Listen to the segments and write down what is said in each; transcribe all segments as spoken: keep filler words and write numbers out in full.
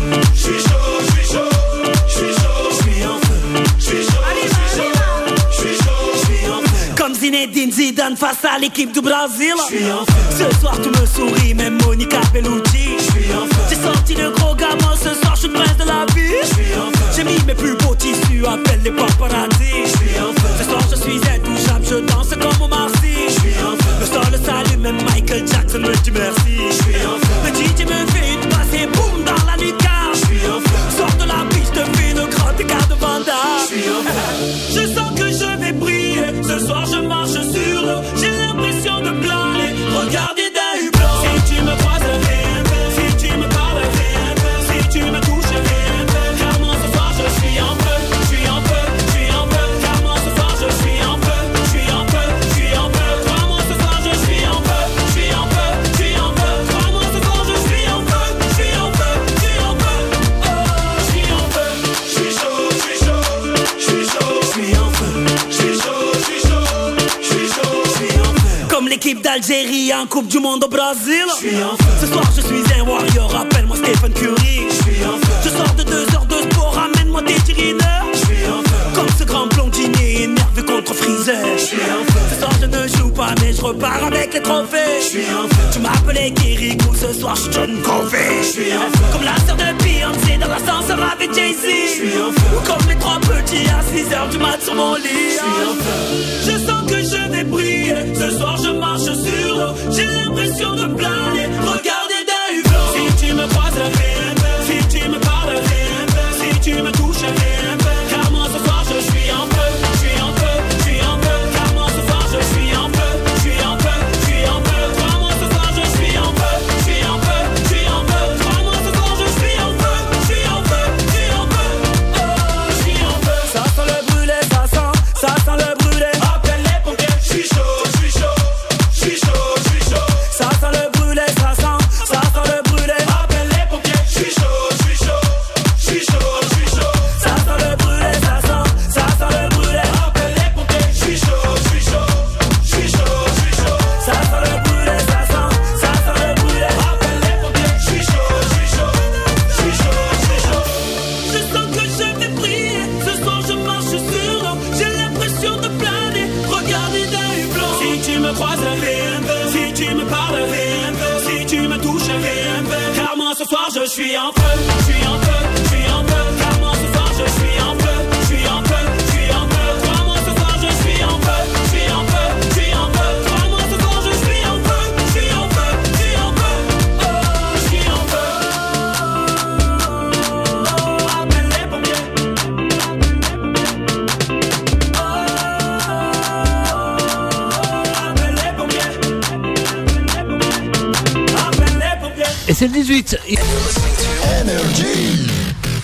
je suis chaud, je suis chaud, je suis chaud, je suis en feu, je suis chaud, je suis chaud, je suis en feu. Comme Zinedine Zidane face à l'équipe du Brésil. Je suis en feu. Ce soir tu me souris, même Monica Bellucci. Je suis en feu. J'ai sorti le gros gamin, ce soir je suis le prince de la vie. Je suis en feu. J'ai mis mes plus beaux tissus, appelle les paparazzi. Je suis en feu. Ce soir je suis intouchable, je danse comme Omar Sy. Je suis en feu. Le sol le salue, même Michael Jackson me dit merci. Je suis en feu. Le D J me fait une passe et boum dans la lucarne. Je suis en feu. Sors de la piste, te fais le grand écart de Vanda. Je suis en feu. Je sens que je vais briller. Ce soir je marche sur l'eau. J'ai l'impression de planer. Regardez d'un hublot. Si tu me croises, rien fait. Si tu me parles, rien fait. Si tu me touches, rien fait. Car moi ce soir je suis en feu. Je suis en feu, je suis en feu. Car moi ce soir je suis en feu. Je suis en feu, je suis en feu. Crois-moi ce soir je suis en feu. Je suis en feu, je suis en feu. Crois-moi ce soir je suis en feu. Je suis en feu, je suis en feu. Oh, je suis en feu. Je suis chaud, je suis chaud, je suis chaud, je suis en feu. Je suis chaud, je suis chaud, je suis chaud, je suis en feu. Comme l'équipe d'Algérie en Coupe du Monde au Brésil. Je suis en feu. Ce soir je suis un warrior, appelle-moi Stephen Curry. Je suis en feu. Je sors de deux heures de sport, ramène-moi des cheerleaders. Je suis en feu. Comme ce grand blondinier énervé contre Freezer. Je suis en feu. Ce soir je ne joue pas mais je repars avec les trophées. Je suis en feu. Tu m'appelais Kirikou, ce soir je suis John Covey. Je suis en feu. Comme la sœur de Beyoncé dans l'ascenseur avec Jay-Z. Je suis en feu. Ou comme les trois petits à six heures du mat sur mon lit. Je suis en feu. Je sens que je vais briller. Ce soir je marche sur l'eau. J'ai l'impression de planer. Regardez d'un hublot. Si tu me croises, rien fait. Si tu me parles, rien fait. Si tu me touches, rien fait. Car moi ce soir je suis en feu. Je suis en feu, je suis en feu. Car moi ce soir je suis en feu. Je suis en feu, je suis en feu. Crois-moi ce soir je suis en feu. Je suis en feu, je suis en feu. Crois-moi ce soir je suis en feu. Je suis en feu, je suis en feu. Oh, je suis en feu. Ça sent le brûlé, ça sent, ça sent le brûlé. Appelle les pompiers. Je suis chaud, je suis chaud, je suis chaud, je suis chaud. Ça sent le brûlé, ça sent, ça sent le brûlé. Appelle les pompiers. Je suis chaud, je suis chaud, je suis chaud, je suis chaud. Ça sent le brûlé, ça sent, ça sent le brûlé. Appelle les pompiers. Je suis chaud, je suis chaud, je suis chaud, je suis chaud. Ça sent le brûlé, ça sent, ça sent le brûlé. Appelle les pompiers. Je suis chaud, je suis chaud, je suis chaud, je suis chaud. Je sens que je vais briller. Ce soir je marche sur l'eau. J'ai l'impression de planer. Regardez d'un hublot. Si tu me croises, rien fait. Si tu me parles, rien fait. Si tu me touches, rien fait. Car moi ce soir je suis en feu. Je suis en feu, je suis en feu. Car moi ce soir je suis en feu. Je suis en feu, je suis en feu. Crois-moi ce soir je suis en feu. Je suis en feu, je suis en feu. Crois-moi ce soir je suis en feu. Je suis en feu, je suis en feu. Oh, je suis en feu. Appelle les pompiers. Oh, appelle les pompiers. Appelle les pompiers. Et c'est le dix-huit. Énergie.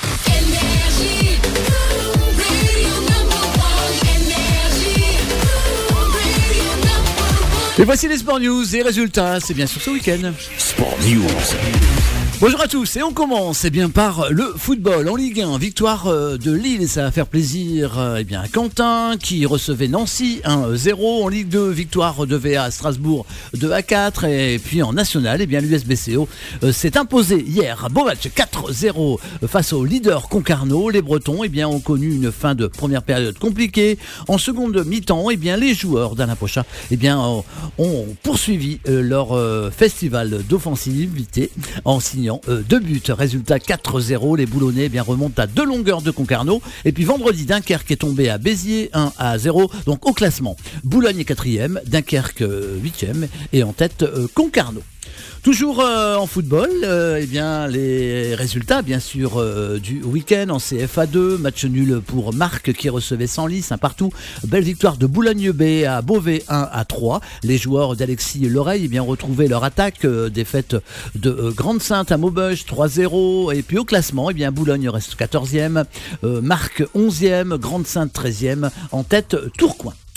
Radio number one. Énergie. Radio number one. Et voici les Sport News et résultats, c'est bien sûr ce week-end. Sport News. Bonjour à tous et on commence eh bien par le football en Ligue un, victoire euh, de Lille et ça va faire plaisir euh, eh bien à Quentin qui recevait Nancy un zéro, en Ligue deux victoire de V A à Strasbourg deux à quatre et puis en national eh bien l'U S B C O euh, s'est imposé hier, beau match quatre zéro face au leader Concarneau. Les Bretons eh bien ont connu une fin de première période compliquée. En seconde mi-temps eh bien les joueurs d'Alain Pochat eh bien ont, ont poursuivi euh, leur euh, festival d'offensivité en signant Euh, deux buts. Résultat quatre zéro. Les Boulonnais eh bien, remontent à deux longueurs de Concarneau. Et puis vendredi, Dunkerque est tombé à Béziers un à zéro. Donc au classement, Boulogne est quatrième, Dunkerque huitième et en tête euh, Concarneau. Toujours euh, en football, euh, eh bien les résultats bien sûr euh, du week-end en C F A deux, match nul pour Marc qui recevait Senlis, un partout, belle victoire de Boulogne B à Beauvais un à trois. Les joueurs d'Alexis Loreille eh bien retrouvé leur attaque, euh, défaite de euh, Grande-Sainte à Maubeuge trois zéro et puis au classement eh bien Boulogne reste quatorzième, euh, Marc onzième, Grande-Sainte treizième, en tête Tourcoing.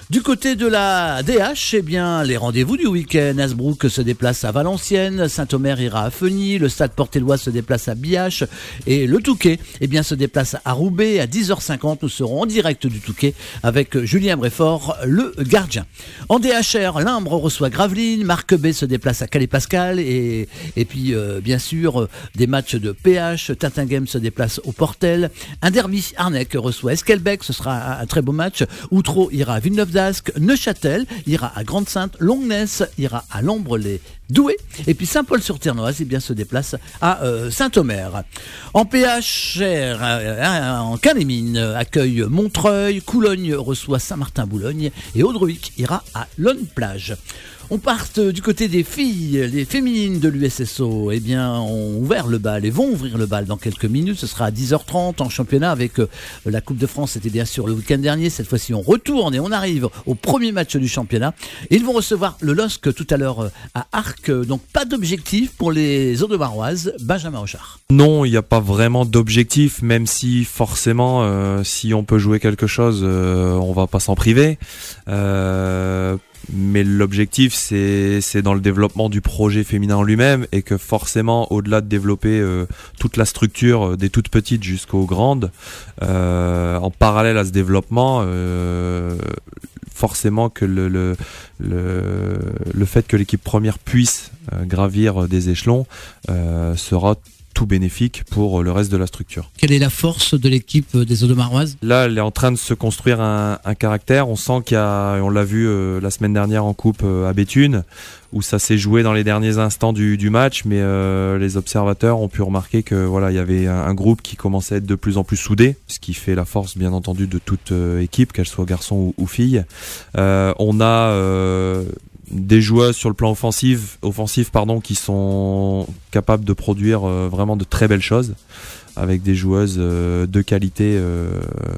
Du côté de la D H, eh bien, les rendez-vous du week-end. Hasbrook se déplace à Valenciennes, Saint-Omer ira à Feuny, le Stade Port-Éloy se déplace à Biache et le Touquet, eh bien, se déplace à Roubaix. À dix heures cinquante, nous serons en direct du Touquet avec Julien Bréfort, le gardien. En D H R, Limbre reçoit Gravelines, Marc B se déplace à Calais-Pascal et, et puis, euh, bien sûr, euh, des matchs de P H. Tintinghem se déplace au Portel. Un derby, Arnec reçoit Esquelbec, ce sera un, un très beau match. Outreau ira à Villeneuve d'Ascq, Neuchâtel ira à Grande-Sainte, Longness ira à Lambre-les-Doués et puis Saint-Paul-sur-Ternoise eh bien, se déplace à euh, Saint-Omer. En P H R, euh, en Canémine accueille Montreuil, Coulogne reçoit Saint-Martin-Boulogne et Audruic ira à Lonne-Plage. On part du côté des filles, les féminines de l'U S S O, eh bien, ont ouvert le bal et vont ouvrir le bal dans quelques minutes. Ce sera à dix heures trente en championnat avec euh, la Coupe de France. C'était bien sûr le week-end dernier. Cette fois-ci, on retourne et on arrive au premier match du championnat. Ils vont recevoir le L O S C tout à l'heure euh, à Arques. Donc, pas d'objectif pour les Audemaroises. Benjamin Rochard. Non, il n'y a pas vraiment d'objectif, même si forcément, euh, si on peut jouer quelque chose, euh, on va pas s'en priver. Euh, Mais l'objectif, c'est, c'est dans le développement du projet féminin en lui-même et que forcément, au-delà de développer euh, toute la structure euh, des toutes petites jusqu'aux grandes, euh, en parallèle à ce développement, euh, forcément que le, le, le, le fait que l'équipe première puisse euh, gravir des échelons euh, sera tout bénéfique pour le reste de la structure. Quelle est la force de l'équipe des Audemaroises ? Là, elle est en train de se construire un, un caractère. On sent qu'il y a, on l'a vu euh, la semaine dernière en coupe euh, à Béthune, où ça s'est joué dans les derniers instants du, du match, mais euh, les observateurs ont pu remarquer que voilà, il y avait un, un groupe qui commençait à être de plus en plus soudé, ce qui fait la force, bien entendu, de toute euh, équipe, qu'elle soit garçon ou, ou fille. Euh, on a euh, des joueuses sur le plan offensif, offensif pardon, qui sont capables de produire euh, vraiment de très belles choses, avec des joueuses euh, de qualité euh,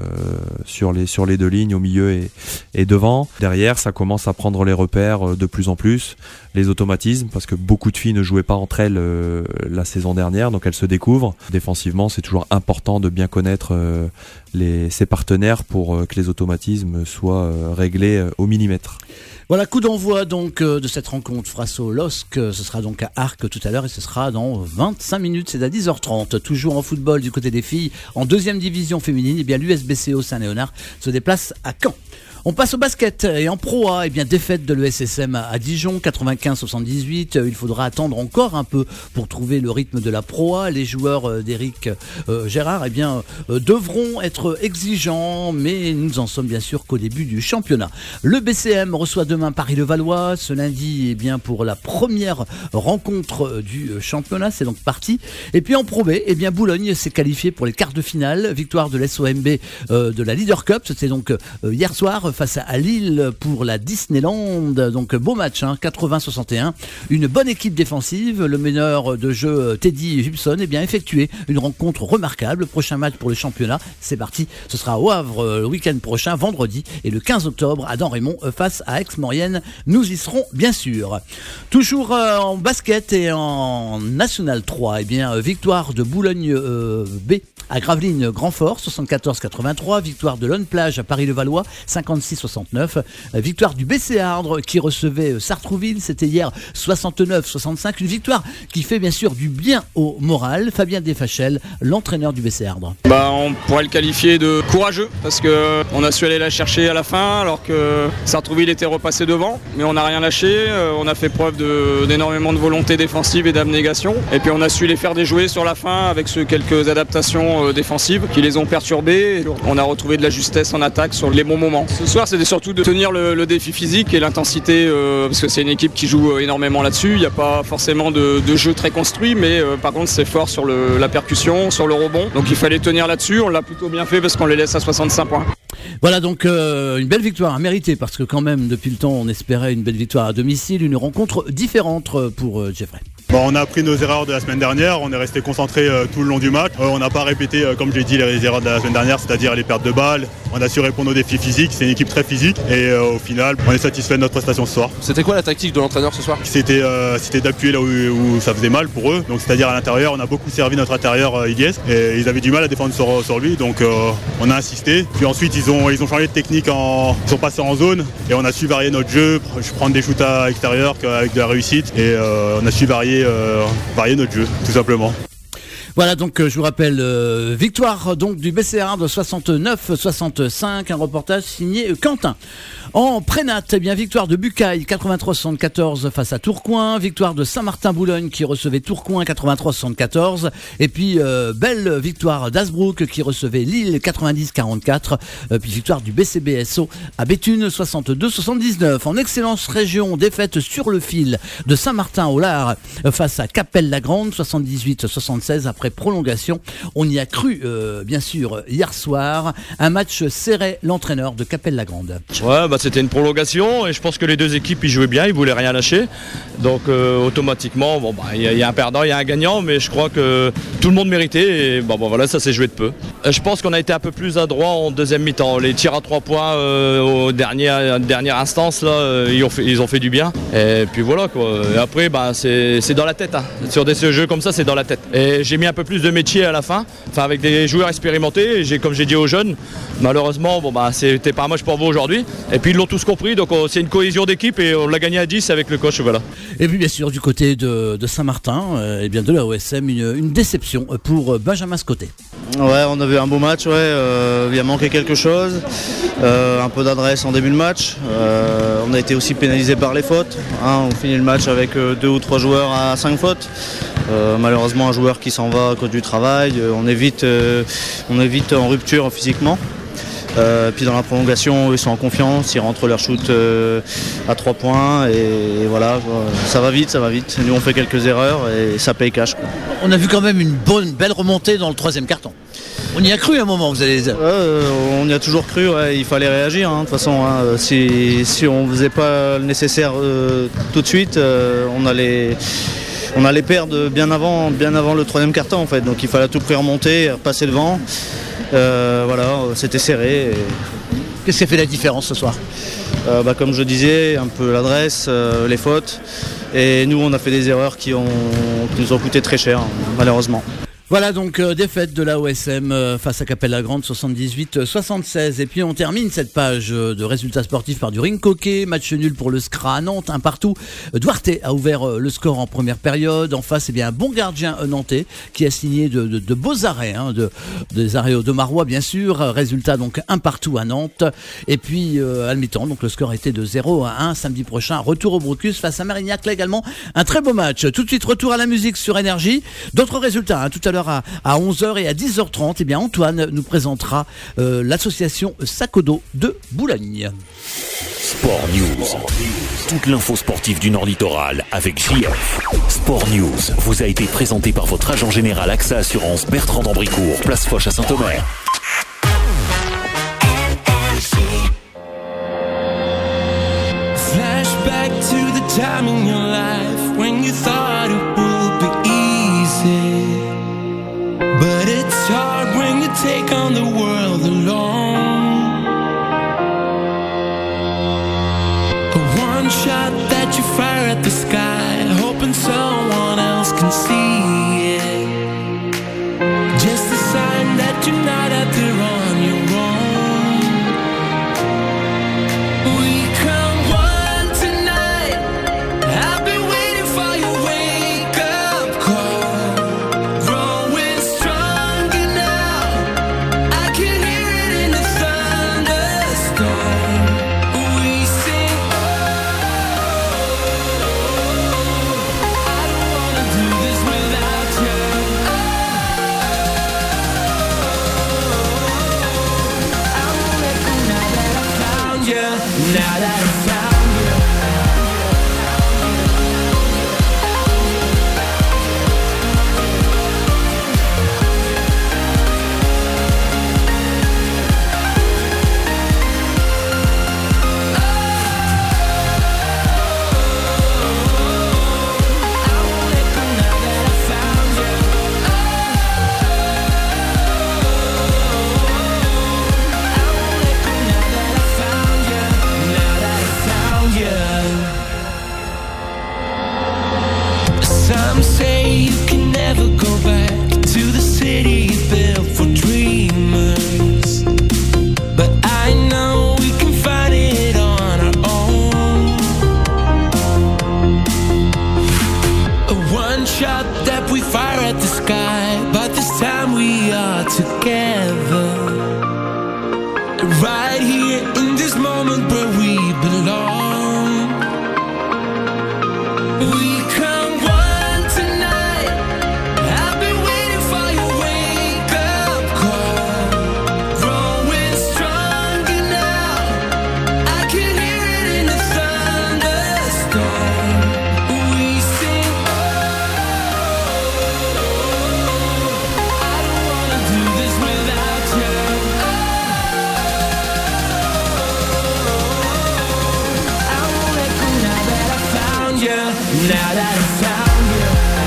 sur les sur les deux lignes, au milieu et, et devant. Derrière, ça commence à prendre les repères euh, de plus en plus, les automatismes, parce que beaucoup de filles ne jouaient pas entre elles euh, la saison dernière, donc elles se découvrent. Défensivement, c'est toujours important de bien connaître euh, les, ses partenaires pour euh, que les automatismes soient euh, réglés euh, au millimètre. Voilà, coup d'envoi donc euh, de cette rencontre face au L O S C. Ce sera donc à Arques tout à l'heure et ce sera dans vingt-cinq minutes, c'est à dix heures trente. Toujours en football du côté des filles, en deuxième division féminine, eh bien l'U S B C O Saint-Léonard se déplace à Caen. On passe au basket et en Pro A, eh bien défaite de l'E S S M à Dijon, quatre-vingt-quinze à soixante-dix-huit. Il faudra attendre encore un peu pour trouver le rythme de la Pro A. Les joueurs d'Éric euh, Gérard, eh bien euh, devront être exigeants, mais nous en sommes bien sûr qu'au début du championnat. Le B C M reçoit demain Paris-Levallois ce lundi, eh bien pour la première rencontre du championnat, c'est donc parti. Et puis en Pro B, eh bien Boulogne s'est qualifié pour les quarts de finale. Victoire de l'S O M B euh, de la Leader Cup, c'était donc euh, hier soir face à Lille pour la Disneyland. Donc beau match, hein, quatre-vingts à soixante et un. Une bonne équipe défensive. Le meneur de jeu Teddy Gibson eh bien effectué une rencontre remarquable. Prochain match pour le championnat, c'est parti. Ce sera au Havre le week-end prochain, vendredi, et le quinze octobre à Damrémont face à Aix-Maurienne. Nous y serons bien sûr. Toujours euh, en basket et en National trois, eh bien victoire de Boulogne euh, B à Gravelines Grandfort, soixante-quatorze à quatre-vingt-trois. Victoire de Lonne-Plage à Paris-Levallois, cinquante-six à soixante-neuf. Victoire du B C Ardres qui recevait Sartrouville, c'était hier soixante-neuf à soixante-cinq. Une victoire qui fait bien sûr du bien au moral. Fabien Desfachel, l'entraîneur du B C Ardres. Bah, on pourrait le qualifier de courageux parce que on a su aller la chercher à la fin alors que Sartrouville était repassé devant, mais on n'a rien lâché. On a fait preuve de, d'énormément de volonté défensive et d'abnégation, et puis on a su les faire déjouer sur la fin avec ce quelques adaptations défensives qui les ont perturbés. On a retrouvé de la justesse en attaque sur les bons moments. Ce soir, c'était surtout de tenir le, le défi physique et l'intensité, euh, parce que c'est une équipe qui joue énormément là-dessus. Il n'y a pas forcément de, de jeu très construit, mais euh, par contre c'est fort sur le, la percussion, sur le rebond. Donc il fallait tenir là-dessus. On l'a plutôt bien fait parce qu'on les laisse à soixante-cinq points. Voilà donc euh, une belle victoire à mériter, parce que quand même depuis le temps on espérait une belle victoire à domicile, une rencontre différente pour euh, Jeffrey. Bon, on a appris nos erreurs de la semaine dernière, on est resté concentré euh, tout le long du match. Euh, on n'a pas répété, euh, comme j'ai dit, les erreurs de la semaine dernière, c'est-à-dire les pertes de balles. On a su répondre aux défis physiques, c'est une équipe très physique et euh, au final, on est satisfait de notre prestation ce soir. C'était quoi la tactique de l'entraîneur ce soir? C'était, euh, c'était d'appuyer là où, où ça faisait mal pour eux, donc c'est-à-dire à l'intérieur. On a beaucoup servi notre intérieur euh, Iliès et ils avaient du mal à défendre sur, sur lui, donc euh, on a insisté. Puis ensuite, ils ont, ils ont changé de technique, en, ils sont passés en zone et on a su varier notre jeu, prendre des shoots à l'extérieur avec de la réussite et euh, on a su varier, euh, varier notre jeu, tout simplement. Voilà, donc euh, je vous rappelle, euh, victoire donc du B C R de soixante-neuf soixante-cinq, un reportage signé euh, Quentin. En prénat, eh bien victoire de Bucaille quatre-vingt-trois soixante-quatorze face à Tourcoing, victoire de Saint-Martin-Boulogne qui recevait Tourcoing quatre-vingt-trois soixante-quatorze, et puis euh, belle victoire d'Asbrook qui recevait Lille quatre-vingt-dix quarante-quatre, euh, puis victoire du B C B S O à Béthune soixante-deux soixante-dix-neuf. En excellence région, défaite sur le fil de Saint-Martin-au-Lard euh, face à Capelle-la-Grande soixante-dix-huit soixante-seize après prolongation. On y a cru euh, bien sûr hier soir, un match serré, l'entraîneur de Capelle-la-Grande. Ouais, bah c'était une prolongation et je pense que les deux équipes ils jouaient bien, ils voulaient rien lâcher. Donc euh, automatiquement, bon bah il y, y a un perdant, il y a un gagnant, mais je crois que tout le monde méritait et bon, bon voilà, ça s'est joué de peu. Euh, je pense qu'on a été un peu plus adroit en deuxième mi-temps. Les tirs à trois points euh, aux dernières, dernière instance là, euh, ils, ont fait, ils ont fait du bien. Et puis voilà quoi. Et après bah c'est, c'est dans la tête. Hein. Sur des jeux comme ça, c'est dans la tête. Et j'ai mis un peu plus de métier à la fin, enfin avec des joueurs expérimentés. Et j'ai, comme j'ai dit aux jeunes, malheureusement bon bah c'était pas un match pour vous aujourd'hui. Et puis ils l'ont tous compris, donc oh, c'est une cohésion d'équipe et on l'a gagné à dix avec le coach, voilà. Et puis bien sûr du côté de, de Saint-Martin, euh, et bien de la O S M, une, une déception pour Benjamin Scotté. Ouais, on avait un beau match, ouais, euh, il a manqué quelque chose, euh, un peu d'adresse en début de match. Euh, on a été aussi pénalisé par les fautes, hein, on finit le match avec euh, deux ou trois joueurs à cinq fautes. Euh, malheureusement un joueur qui s'en va à cause du travail, euh, on est vite, euh, on est vite en rupture physiquement. Euh, puis dans la prolongation, ils sont en confiance, ils rentrent leur shoot euh, à trois points et, et voilà, quoi. Ça va vite, ça va vite. Nous on fait quelques erreurs et ça paye cash, quoi. On a vu quand même une bonne, belle remontée dans le troisième quart-temps. On y a cru à un moment, vous allez dire. Euh, on y a toujours cru, ouais, il fallait réagir, hein, de toute façon. Hein, si, si on ne faisait pas le nécessaire euh, tout de suite, euh, on allait... On allait perdre bien avant, bien avant le troisième quart-temps en fait, donc il fallait à tout prix remonter, repasser devant. Euh, voilà, c'était serré. Et... Qu'est-ce qui a fait la différence ce soir? euh, bah, Comme je disais, un peu l'adresse, euh, les fautes. Et nous, on a fait des erreurs qui, ont, qui nous ont coûté très cher, malheureusement. Voilà donc euh, défaite de la O S M euh, face à Capelle-la-Grande soixante-dix-huit soixante-seize. Et puis on termine cette page euh, de résultats sportifs par du ring hockey, match nul pour le S C R A à Nantes, un partout. Duarte a ouvert euh, le score en première période. En face, eh bien un bon gardien euh, nantais qui a signé de, de, de beaux arrêts, hein, de, des arrêts de Marois bien sûr. Résultat donc un partout à Nantes. Et puis euh, à mi-temps, donc le score était de zéro à un. Samedi prochain, retour au Brocus face à Marignac, là également un très beau match. Tout de suite retour à la musique sur Énergie. D'autres résultats, hein, tout à l'heure à, à onze heures et à dix heures trente, eh bien Antoine nous présentera euh, l'association Sacodo de Boulogne. Sport News. Toute l'info sportive du Nord Littoral avec J F. Sport News vous a été présenté par votre agent général A X A Assurance Bertrand d'Ambricourt, place Foch à Saint-Omer. Flashback to the time in your life when you thought it would be easy. But it's hard when you take on the world alone. A one shot that you fire at the sky, hoping someone else can see it. Just a sign that you're not out there on your own. We come one tonight. I've been waiting for your wake up call. Growing stronger now. I can hear it in the thunderstorm. We sing, I don't wanna do this without you. I won't let go now that I found you. Now that I found you. I won't let go we are together, right here in this moment where we belong. We come one tonight. I've been waiting for your wake-up call. Growing stronger now. I can hear it in the thunderstorm. We sing, oh, I don't wanna do this without you. Oh, I won't let go now that I found you. Now that I found you.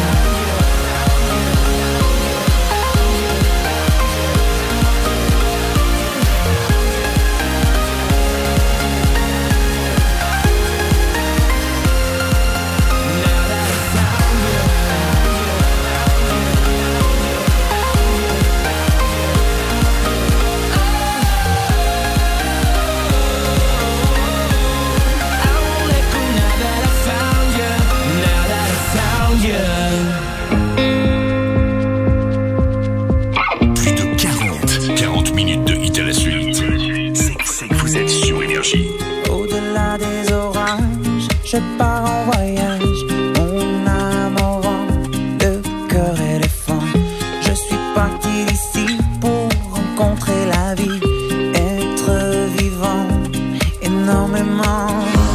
Plus de quarante, quarante minutes de hit à la suite. C'est c'est que vous êtes sur Énergie. Au-delà des orages, je pars en voyage. Mon âme au vent, le cœur éléphant. Je suis parti d'ici pour rencontrer la vie, être vivant énormément.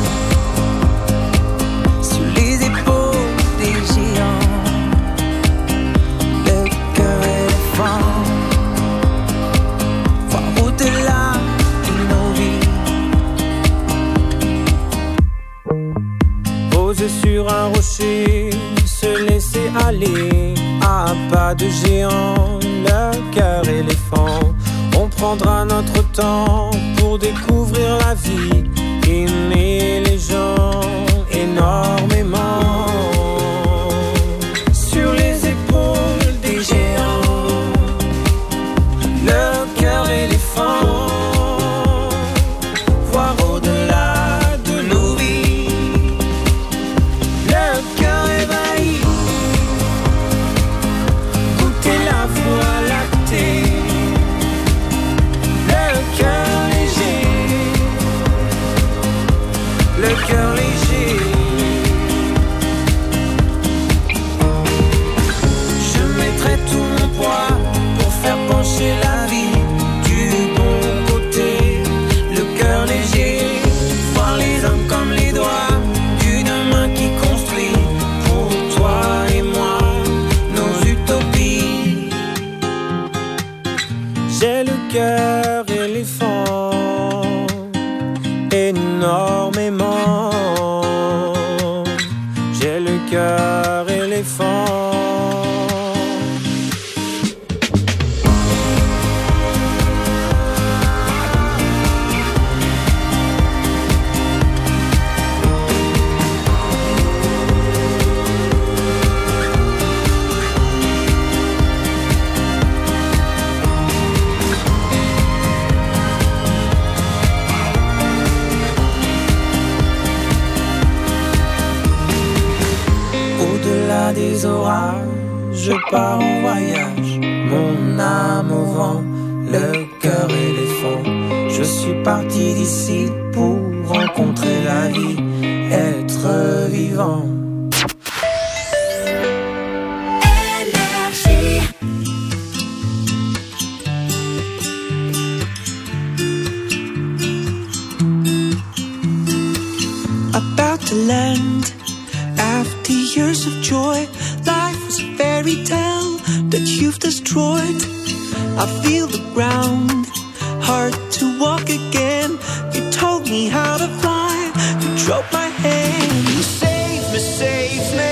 Sur les épaules des géants, le cœur éléphant. Voir au-delà de nos vies. Poser sur un rocher, se laisser aller à pas de géant, le cœur éléphant. On prendra notre temps pour découvrir la vie, aimer les gens énormément. Sur les épaules des géants, le cœur éléphant. Voir au-delà de nos vies, le cœur ébahi. Goûter la voie lactée, le cœur léger, le cœur léger. Je mettrai tout mon poids pour faire pencher la vie du bon côté, le cœur léger. Voir les hommes comme les doigts d'une main qui construit pour toi et moi nos utopies. J'ai le cœur éléphant énormément. J'ai le cœur éléphant. Au-delà des orages, je pars en voyage. Mon âme au vent, le cœur éléphant. Je suis parti d'ici pour rencontrer la vie, être vivant. About to land after years of joy. Life was a fairy tale that you've destroyed. I feel the ground, hard to walk again. You told me how to fly, you drove my hand. You saved me, saved me.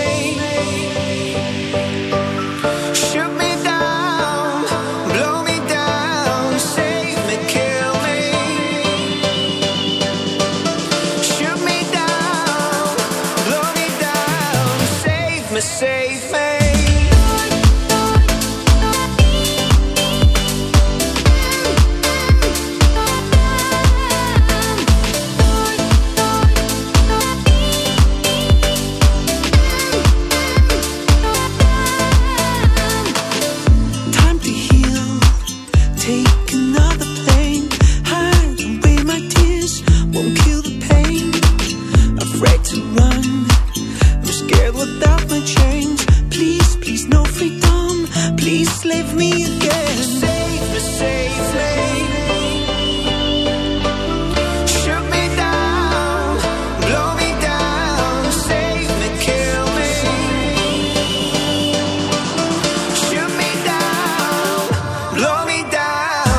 Shoot me down, blow me down. Save me, kill me. Shoot me down, blow me down. Save me, save me. take another plane. Hide away my tears, won't kill the pain. Afraid to run, I'm scared without my chains. Please, please, no freedom. Please save me again. Save me, save me. Shoot me down, blow me down. Save me, kill me. Shoot me down, blow me down.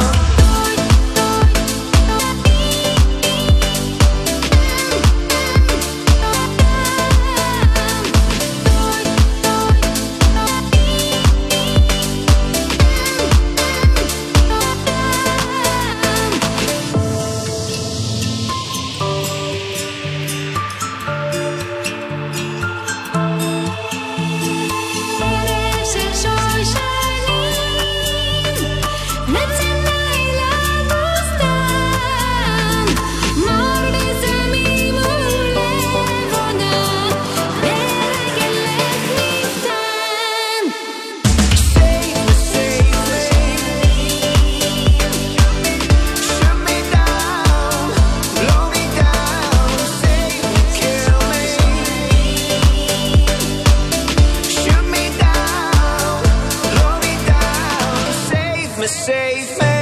Save me.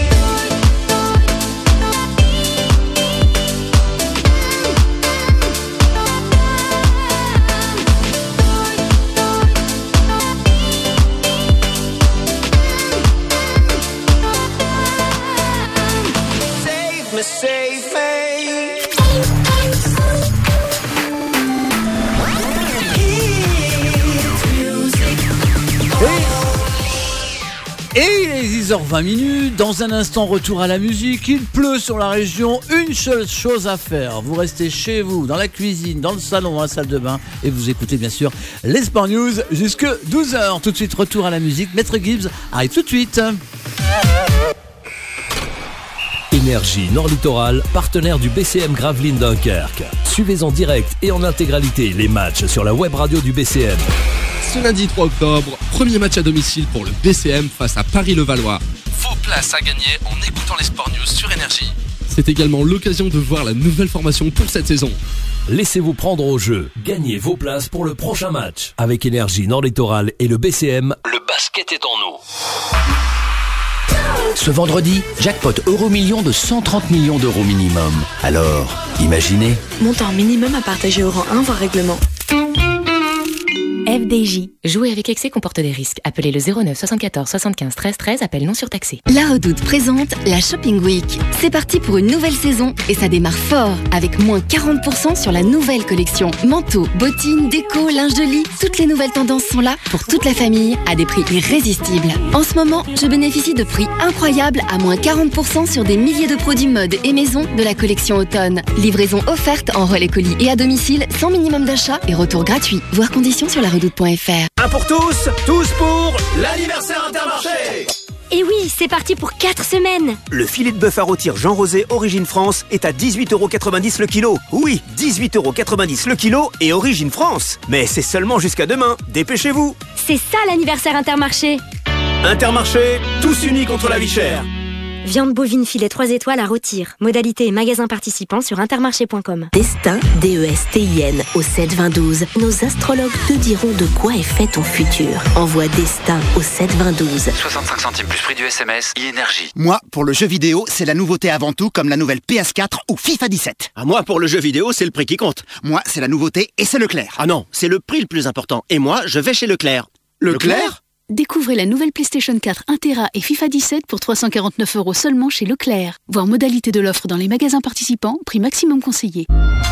Save me, save me. Et il est dix heures vingt minutes, dans un instant retour à la musique, il pleut sur la région, une seule chose à faire, vous restez chez vous, dans la cuisine, dans le salon, dans la salle de bain, et vous écoutez bien sûr les Sport News jusque douze heures. Tout de suite retour à la musique, Maître Gibbs arrive tout de suite. Énergie Nord Littoral, partenaire du B C M Gravelines Dunkerque. Suivez en direct et en intégralité les matchs sur la web radio du B C M. Ce lundi trois octobre, premier match à domicile pour le B C M face à Paris-Levallois. Vos places à gagner en écoutant les Sport News sur Énergie. C'est également l'occasion de voir la nouvelle formation pour cette saison. Laissez-vous prendre au jeu. Gagnez vos places pour le prochain match. Avec Énergie Nord Littoral et le B C M, le basket est en nous. Ce vendredi, jackpot Euromillion de cent trente millions d'euros minimum. Alors, imaginez. Montant minimum à partager au rang un, voire règlement. F D J. Jouer avec excès comporte des risques. Appelez le zéro neuf soixante-quatorze soixante-quinze treize treize, appel non surtaxé. La Redoute présente la Shopping Week. C'est parti pour une nouvelle saison et ça démarre fort avec moins quarante pour cent sur la nouvelle collection. Manteaux, bottines, déco, linge de lit, toutes les nouvelles tendances sont là pour toute la famille à des prix irrésistibles. En ce moment, je bénéficie de prix incroyables à moins quarante pour cent sur des milliers de produits mode et maison de la collection automne. Livraison offerte en relais colis et à domicile sans minimum d'achat et retour gratuit. Voir conditions sur la redoute point f r. Un pour tous, tous pour l'anniversaire Intermarché. Et oui, c'est parti pour quatre semaines. Le filet de bœuf à rôtir Jean Rosé Origine France est à dix-huit euros quatre-vingt-dix le kilo. Oui, dix-huit euros quatre-vingt-dix le kilo et Origine France. Mais c'est seulement jusqu'à demain. Dépêchez-vous. C'est ça l'anniversaire Intermarché. Intermarché, tous unis contre la vie chère. Viande bovine filet trois étoiles à rôtir. Modalité et magasin participant sur intermarché point com. Destin, D E S T I N, au sept vingt douze. Nos astrologues te diront de quoi est fait ton futur. Envoie Destin au sept vingt douze. soixante-cinq centimes plus prix du S M S, e-énergie. Moi, pour le jeu vidéo, c'est la nouveauté avant tout, comme la nouvelle P S quatre ou FIFA dix-sept. Ah, moi, pour le jeu vidéo, c'est le prix qui compte. Moi, c'est la nouveauté et c'est Leclerc. Ah non, c'est le prix le plus important. Et moi, je vais chez Leclerc. Leclerc, Leclerc Découvrez la nouvelle PlayStation quatre un téra et FIFA dix-sept pour trois cent quarante-neuf euros seulement chez Leclerc. Voir modalité de l'offre dans les magasins participants, prix maximum conseillé.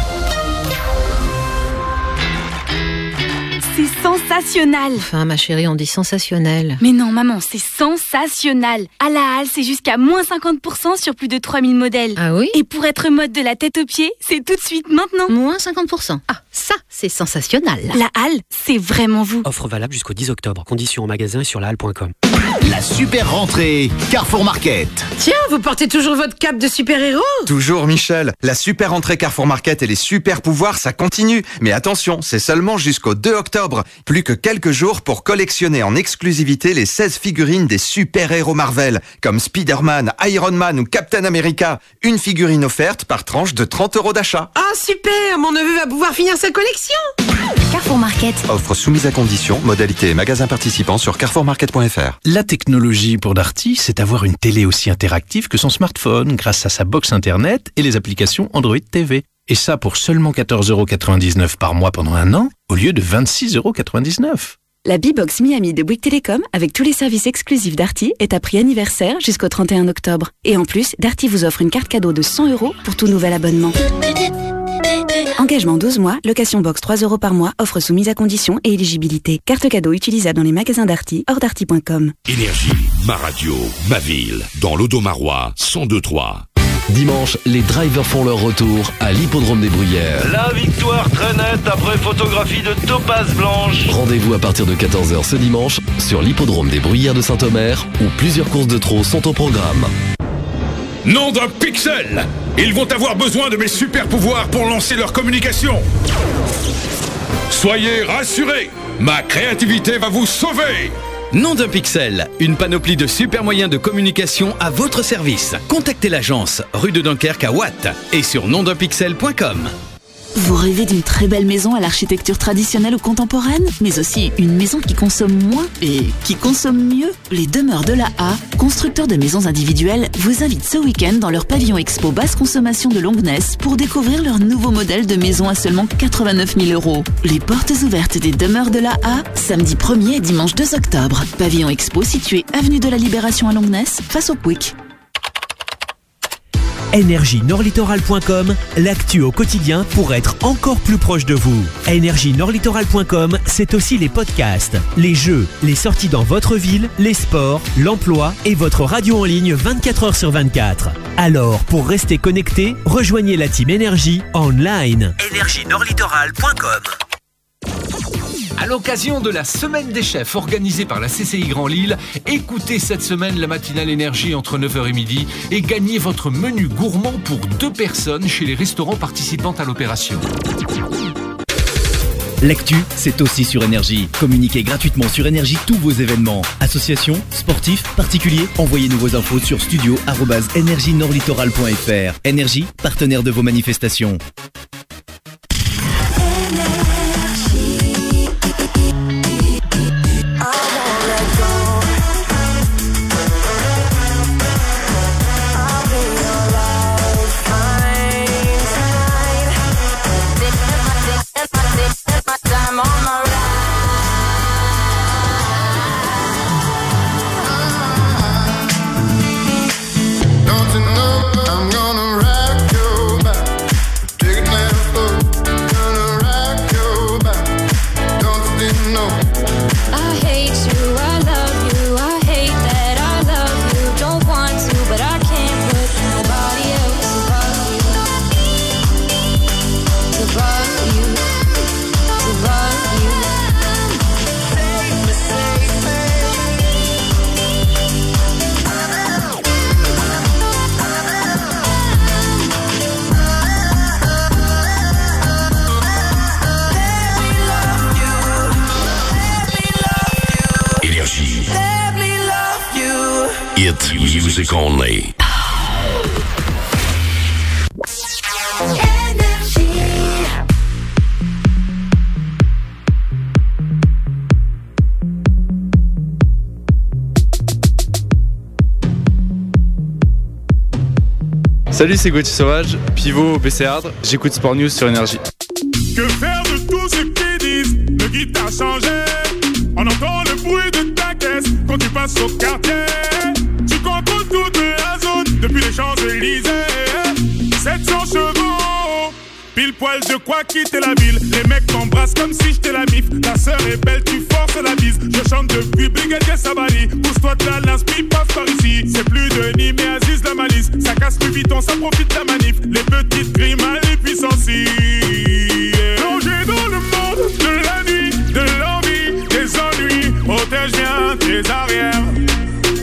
C'est sensationnel. Enfin, ma chérie, on dit sensationnel. Mais non, maman, c'est sensationnel. À la Halle, c'est jusqu'à moins cinquante pour cent sur plus de trois mille modèles. Ah oui? Et pour être mode de la tête aux pieds, c'est tout de suite maintenant. Moins cinquante pour cent. Ah, ça, c'est sensationnel. La Halle, c'est vraiment vous. Offre valable jusqu'au dix octobre. Conditions en magasin et sur la halle point com. La la super rentrée Carrefour Market. Tiens, vous portez toujours votre cape de super-héros? Toujours, Michel. La super rentrée Carrefour Market et les super pouvoirs, ça continue. Mais attention, c'est seulement jusqu'au deux octobre. Plus que quelques jours pour collectionner en exclusivité les seize figurines des super-héros Marvel, comme Spider-Man, Iron Man ou Captain America. Une figurine offerte par tranche de trente euros d'achat. Ah, super! Mon neveu va pouvoir finir sa collection! Carrefour Market. Offre soumise à condition, modalité et magasin participant sur carrefour market point f r. La technologie pour Darty, c'est avoir une télé aussi interactive que son smartphone grâce à sa box internet et les applications Android T V. Et ça pour seulement quatorze euros quatre-vingt-dix-neuf par mois pendant un an, au lieu de vingt-six euros quatre-vingt-dix-neuf. La B-Box Miami de Bouygues Télécom, avec tous les services exclusifs Darty, est à prix anniversaire jusqu'au trente et un octobre. Et en plus, Darty vous offre une carte cadeau de cent euros pour tout nouvel abonnement. Engagement douze mois, location box trois euros par mois, offre soumise à condition et éligibilité. Carte cadeau utilisable dans les magasins Darty, hors darty point com. Énergie, ma radio, ma ville, dans l'Audomarois, cent deux trois. Dimanche, les drivers font leur retour à l'hippodrome des Bruyères. La victoire très nette après photographie de Topaz Blanche. Rendez-vous à partir de quatorze heures ce dimanche sur l'hippodrome des Bruyères de Saint-Omer où plusieurs courses de trot sont au programme. Nom d'un pixel! Ils vont avoir besoin de mes super pouvoirs pour lancer leur communication. Soyez rassurés, ma créativité va vous sauver. Nom d'un pixel, une panoplie de super moyens de communication à votre service. Contactez l'agence, rue de Dunkerque à Watt et sur nom d'un pixel point com. Vous rêvez d'une très belle maison à l'architecture traditionnelle ou contemporaine, mais aussi une maison qui consomme moins et qui consomme mieux? Les Demeures de la A, constructeurs de maisons individuelles, vous invitent ce week-end dans leur pavillon expo basse consommation de Longnes pour découvrir leur nouveau modèle de maison à seulement quatre-vingt-neuf mille euros. Les portes ouvertes des Demeures de la A, samedi premier et dimanche deux octobre. Pavillon expo situé avenue de la Libération à Longnes, face au Pouic. énergie nord littoral point com, l'actu au quotidien pour être encore plus proche de vous. énergie nord littoral point com, c'est aussi les podcasts, les jeux, les sorties dans votre ville, les sports, l'emploi et votre radio en ligne vingt-quatre heures sur vingt-quatre. Alors, pour rester connecté, rejoignez la team Énergie online. énergie nord littoral point com. À l'occasion de la Semaine des Chefs organisée par la C C I Grand Lille, écoutez cette semaine la matinale Énergie entre neuf heures et midi et gagnez votre menu gourmand pour deux personnes chez les restaurants participant à l'opération. L'actu, c'est aussi sur Énergie. Communiquez gratuitement sur Énergie tous vos événements. Associations, sportifs, particuliers, envoyez-nous vos infos sur studio arobase énergie nord littoral point f r. Énergie, partenaire de vos manifestations. It's music only. Salut, c'est Gauthier Sauvage, pivot au B C Hard, j'écoute Sport News sur Énergie. Que faire de tout ce qu'ils disent? Le guide t'a changé. On entend le bruit de ta caisse quand tu passes au quartier. Tu contrôles toute la zone depuis les Champs-Élysées. sept cents chevaux, pile poil de quoi quitter la ville. Les mecs t'embrassent comme si j'étais la mif. Ta sœur est belle, tu forces la bise. Je chante depuis Brigadier Sabali. Pousse-toi de la l'inspi, passe par ici. C'est plus Denis mais Aziz la malice. Ça casse plus vite, on ça profite de la manif. Les petites grimes à les puissances. Plongé dans le monde de la nuit, de l'envie, des ennuis. Protège bien tes arrières.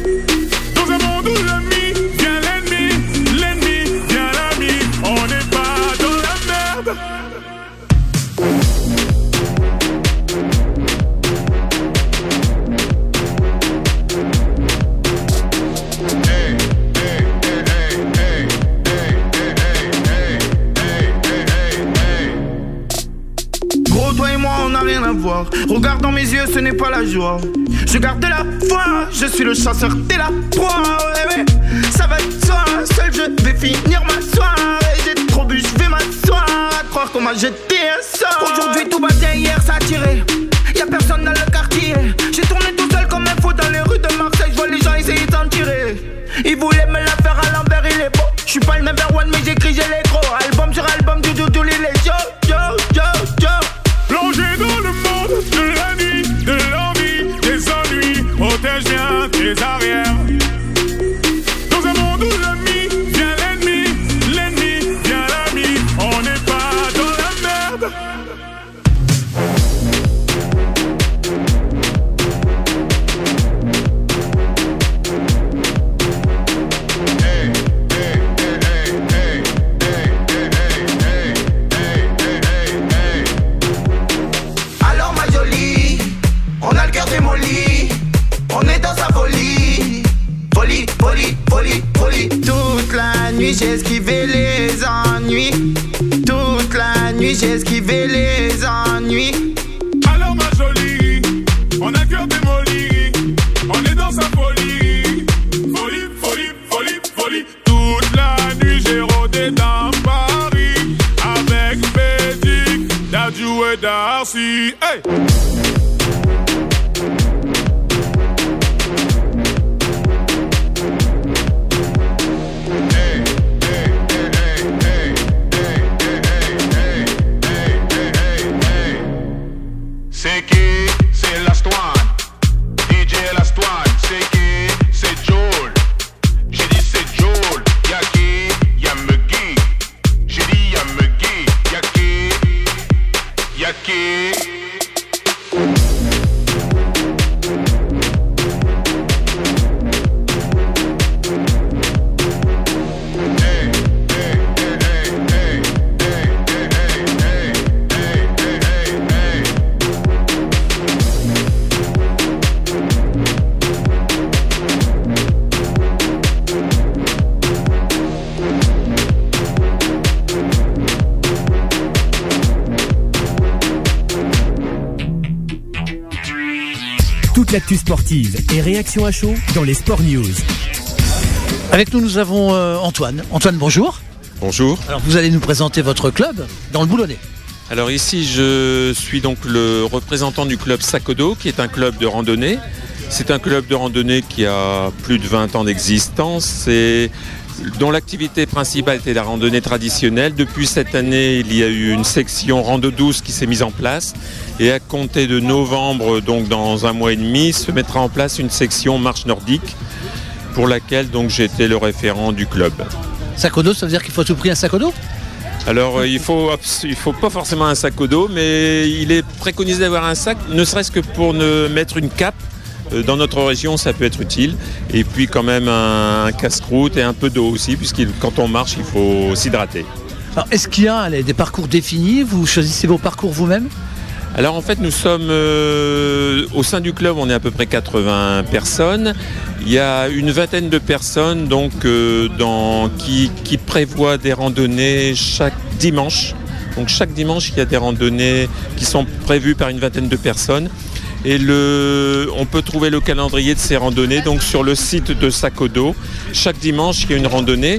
voir. Regarde dans mes yeux, ce n'est pas la joie. Je garde de la foi, je suis le chasseur, t'es la proie. Ouais, ouais. Ça va de soi, seul je vais finir ma soirée. J'ai trop bu, je vais m'asseoir. À croire qu'on m'a jeté un sort. Aujourd'hui tout va bien, hier ça a tiré. Y'a personne dans le quartier. J'ai tourné tout seul comme un fou dans les rues de Marseille. Je vois les gens essayer d'en tirer. Ils voulaient me la faire à l'envers, il est beau. J'suis pas le number one mais j'écris, j'ai les gros. Album sur album, du du du les yo yo yo yo. Plongé dans le monde de la nuit, de l'envie, des ennuis. Protège bien tes arrières. Dans un monde où l'ami vient l'ennemi, l'ennemi vient l'ami. On n'est pas dans la merde. On est dans sa folie, folie, folie, folie, folie. Toute la nuit j'ai esquivé les ennuis. Toute la nuit j'ai esquivé les ennuis. Alors ma jolie, on a cœur démoli. On est dans sa folie, folie, folie, folie, folie. Toute la nuit j'ai rôdé dans Paris avec Bédic, Dadju et Darcy. Hey! C'est qui? C'est l'Astoine. D J l'Astoine. C'est qui? C'est Joel. J'ai dit c'est Joel. Y'a qui? Y'a Muggy. J'ai dit y'a Muggy. Y'a qui? Y'a qui? Toute l'actu sportive et réaction à chaud dans les Sport News. Avec nous, nous avons euh, Antoine. Antoine, bonjour. Bonjour. Alors, vous allez nous présenter votre club dans le Boulonnais. Alors ici, je suis donc le représentant du club Sakodo, qui est un club de randonnée. C'est un club de randonnée qui a plus de vingt ans d'existence et dont l'activité principale était la randonnée traditionnelle. Depuis cette année, il y a eu une section rando douce qui s'est mise en place et à compter de novembre, donc dans un mois et demi, se mettra en place une section marche nordique pour laquelle donc j'ai été le référent du club. Sac au dos, ça veut dire qu'il faut à tout prix un sac au dos ? Alors euh, il faut il faut pas forcément un sac au dos, mais il est préconisé d'avoir un sac, ne serait-ce que pour ne mettre une cape. Dans notre région, ça peut être utile. Et puis quand même un, un casse-croûte et un peu d'eau aussi, puisque quand on marche, il faut s'hydrater. Alors, est-ce qu'il y a des parcours définis ? Vous choisissez vos parcours vous-même ? Alors en fait, nous sommes euh, au sein du club, on est à peu près quatre-vingts personnes. Il y a une vingtaine de personnes donc, euh, dans, qui, qui prévoient des randonnées chaque dimanche. Donc chaque dimanche, il y a des randonnées qui sont prévues par une vingtaine de personnes. Et le, on peut trouver le calendrier de ces randonnées donc sur le site de Sakodo. Chaque dimanche, il y a une randonnée.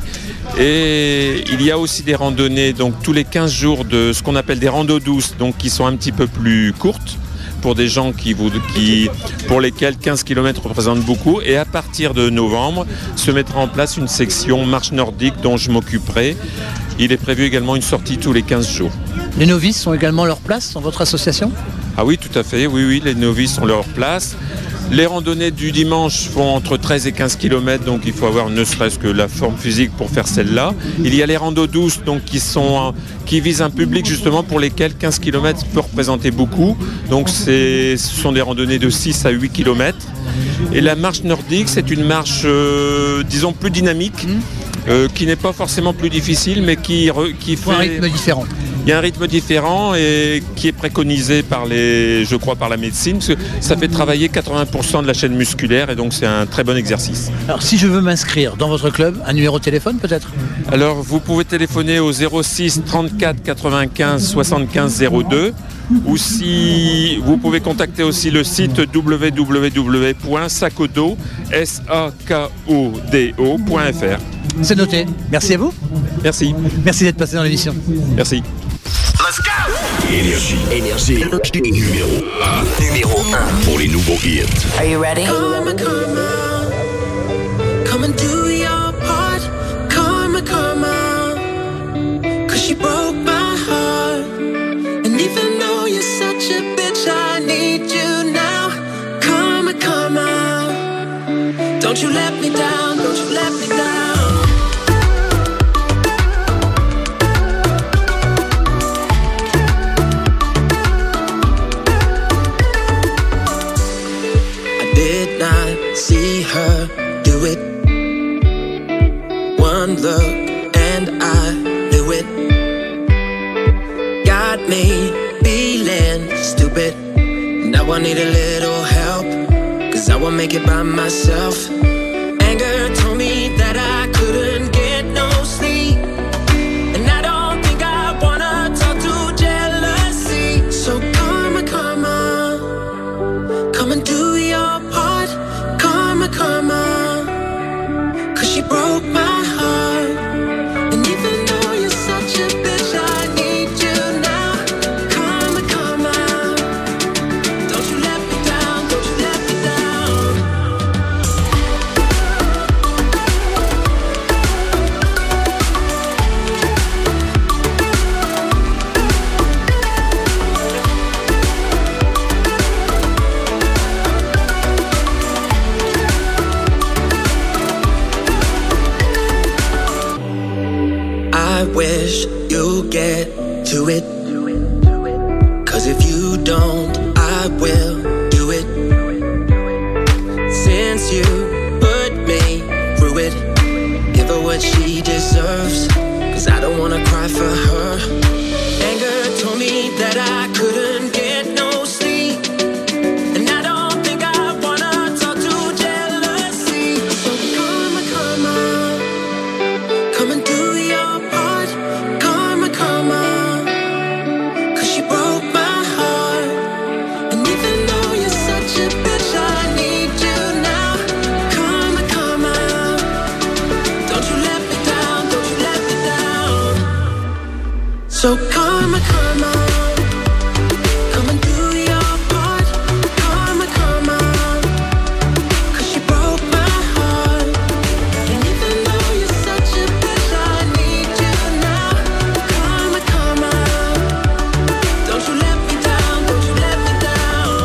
Et il y a aussi des randonnées donc, tous les quinze jours de ce qu'on appelle des randos douces, donc, qui sont un petit peu plus courtes pour des gens qui, qui, pour lesquels quinze kilomètres représentent beaucoup. Et à partir de novembre, se mettra en place une section marche nordique dont je m'occuperai. Il est prévu également une sortie tous les quinze jours. Les novices ont également leur place dans votre association ? Ah oui, tout à fait, oui, oui, les novices ont leur place. Les randonnées du dimanche font entre treize et quinze kilomètres, donc il faut avoir ne serait-ce que la forme physique pour faire celle-là. Il y a les randos douces, donc qui, sont, qui visent un public justement pour lesquels quinze kilomètres peut représenter beaucoup. Donc c'est, ce sont des randonnées de six à huit kilomètres. Et la marche nordique, c'est une marche, euh, disons, plus dynamique, euh, qui n'est pas forcément plus difficile, mais qui, qui fait... un rythme différent. il y a un rythme différent et qui est préconisé par les, je crois, par la médecine, parce que ça fait travailler quatre-vingts pour cent de la chaîne musculaire et donc c'est un très bon exercice. Alors si je veux m'inscrire dans votre club, un numéro de téléphone peut-être ? Alors vous pouvez téléphoner au zéro six trente-quatre quatre-vingt-quinze soixante-quinze zéro deux ou si vous pouvez contacter aussi le site w w w point sakodo point f r. C'est noté. Merci à vous. Merci. Merci d'être passé dans l'émission. Merci. Let's go! Énergie. Énergie. Numéro un. Numéro un. Pour les nouveaux hits. Are you ready? Karma, karma. Come and do your part. Karma, karma. Cause she broke my heart. And even though you're such a bitch, I need you now. Karma, karma. Don't you let me down, don't you let me down. See her do it. One look and I knew it. Got me feeling stupid. Now I need a little help, cause I won't make it by myself. Anger told me that I couldn't get no sleep, and I don't think I wanna talk to jealousy. So karma, karma, come and do your part. Karma, karma, cause she broke my heart. And even though you're such a bitch, I need you now. Karma, karma, don't you let me down, don't you let me down. I wish you get to it, cause if you don't, I will do it. Since you put me through it, give her what she deserves, cause I don't wanna cry for her. Anger told me that I couldn't get no sleep, and I don't think I wanna talk to jealousy. So karma, karma, come and do your part. Karma, karma, cause she broke my heart. And even though you're such a bitch, I need you now. Karma, karma, don't you let me down, don't you let me down. So karma, karma, come and do your part. Karma, karma, cause she broke my heart. And even though you're such a bitch, I need you now. Karma, karma, don't you let me down, don't you let me down.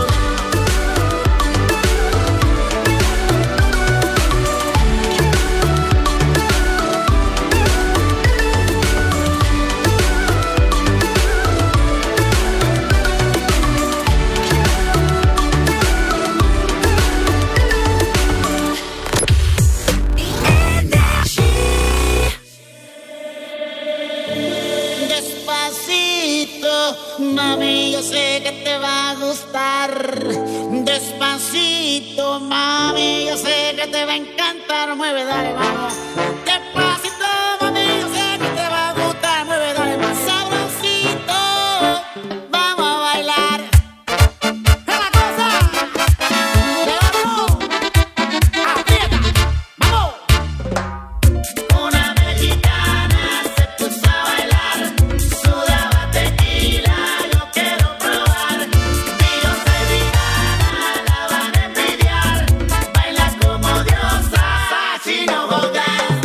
Despacito, mami, yo sé que te va a gustar. Despacito, mami, yo sé que te va a encantar. Mueve, dale, vamos. Despacito, mami, yo sé que te va a gustar. Mueve, dale, más sabrosito. Vamos a bailar. ¡Es la cosa! ¡Levantó! ¡Aprieta! ¡Vamos! Una mexicana se puso a bailar. Sudaba tequila, yo quiero probar. Yo soy vegana, la van a envidiar. Baila como diosa, Sachi no jodas.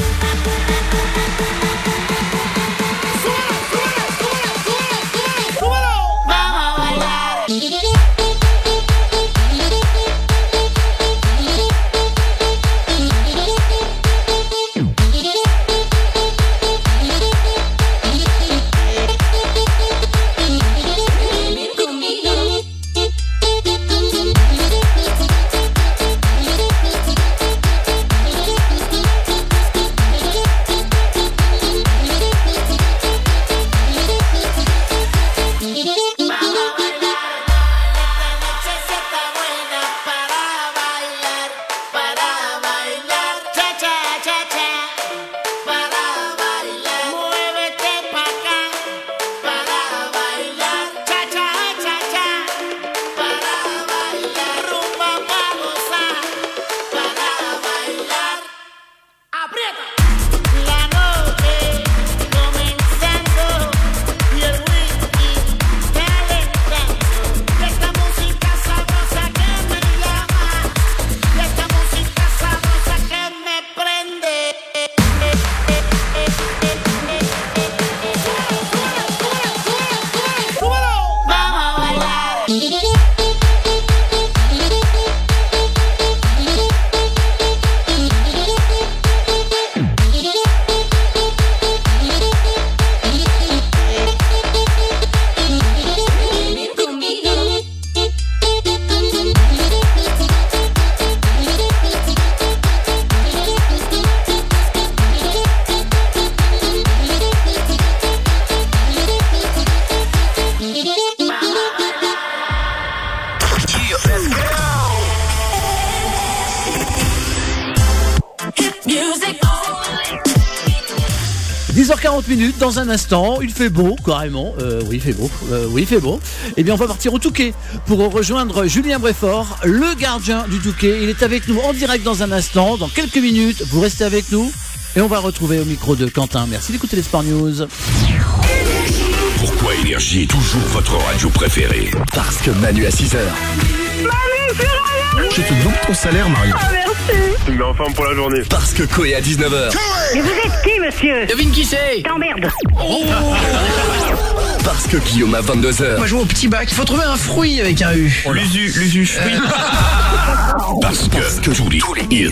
dix heures quarante minutes, dans un instant, il fait beau, carrément, euh, oui il fait beau, euh, oui il fait beau, et bien on va partir au Touquet pour rejoindre Julien Bréfort, le gardien du Touquet. Il est avec nous en direct dans un instant, dans quelques minutes, vous restez avec nous, et on va retrouver au micro de Quentin. Merci d'écouter les Sport News. Pourquoi Énergie est toujours votre radio préférée? Parce que Manu à six heures. Manu, c'est rien. Je te demande ton salaire, Mario. Ah, merci. Tu me mets en forme pour la journée. Parce que Koé à dix-neuf heures. Mais vous êtes qui, monsieur? Devine qui c'est? T'emmerdes. Oh. Parce que Guillaume à vingt-deux heures. On va jouer au petit bac. Il faut trouver un fruit avec un U. Oh, l'usu, l'usu, fruit. Parce que, Parce que tous les, tous les hits.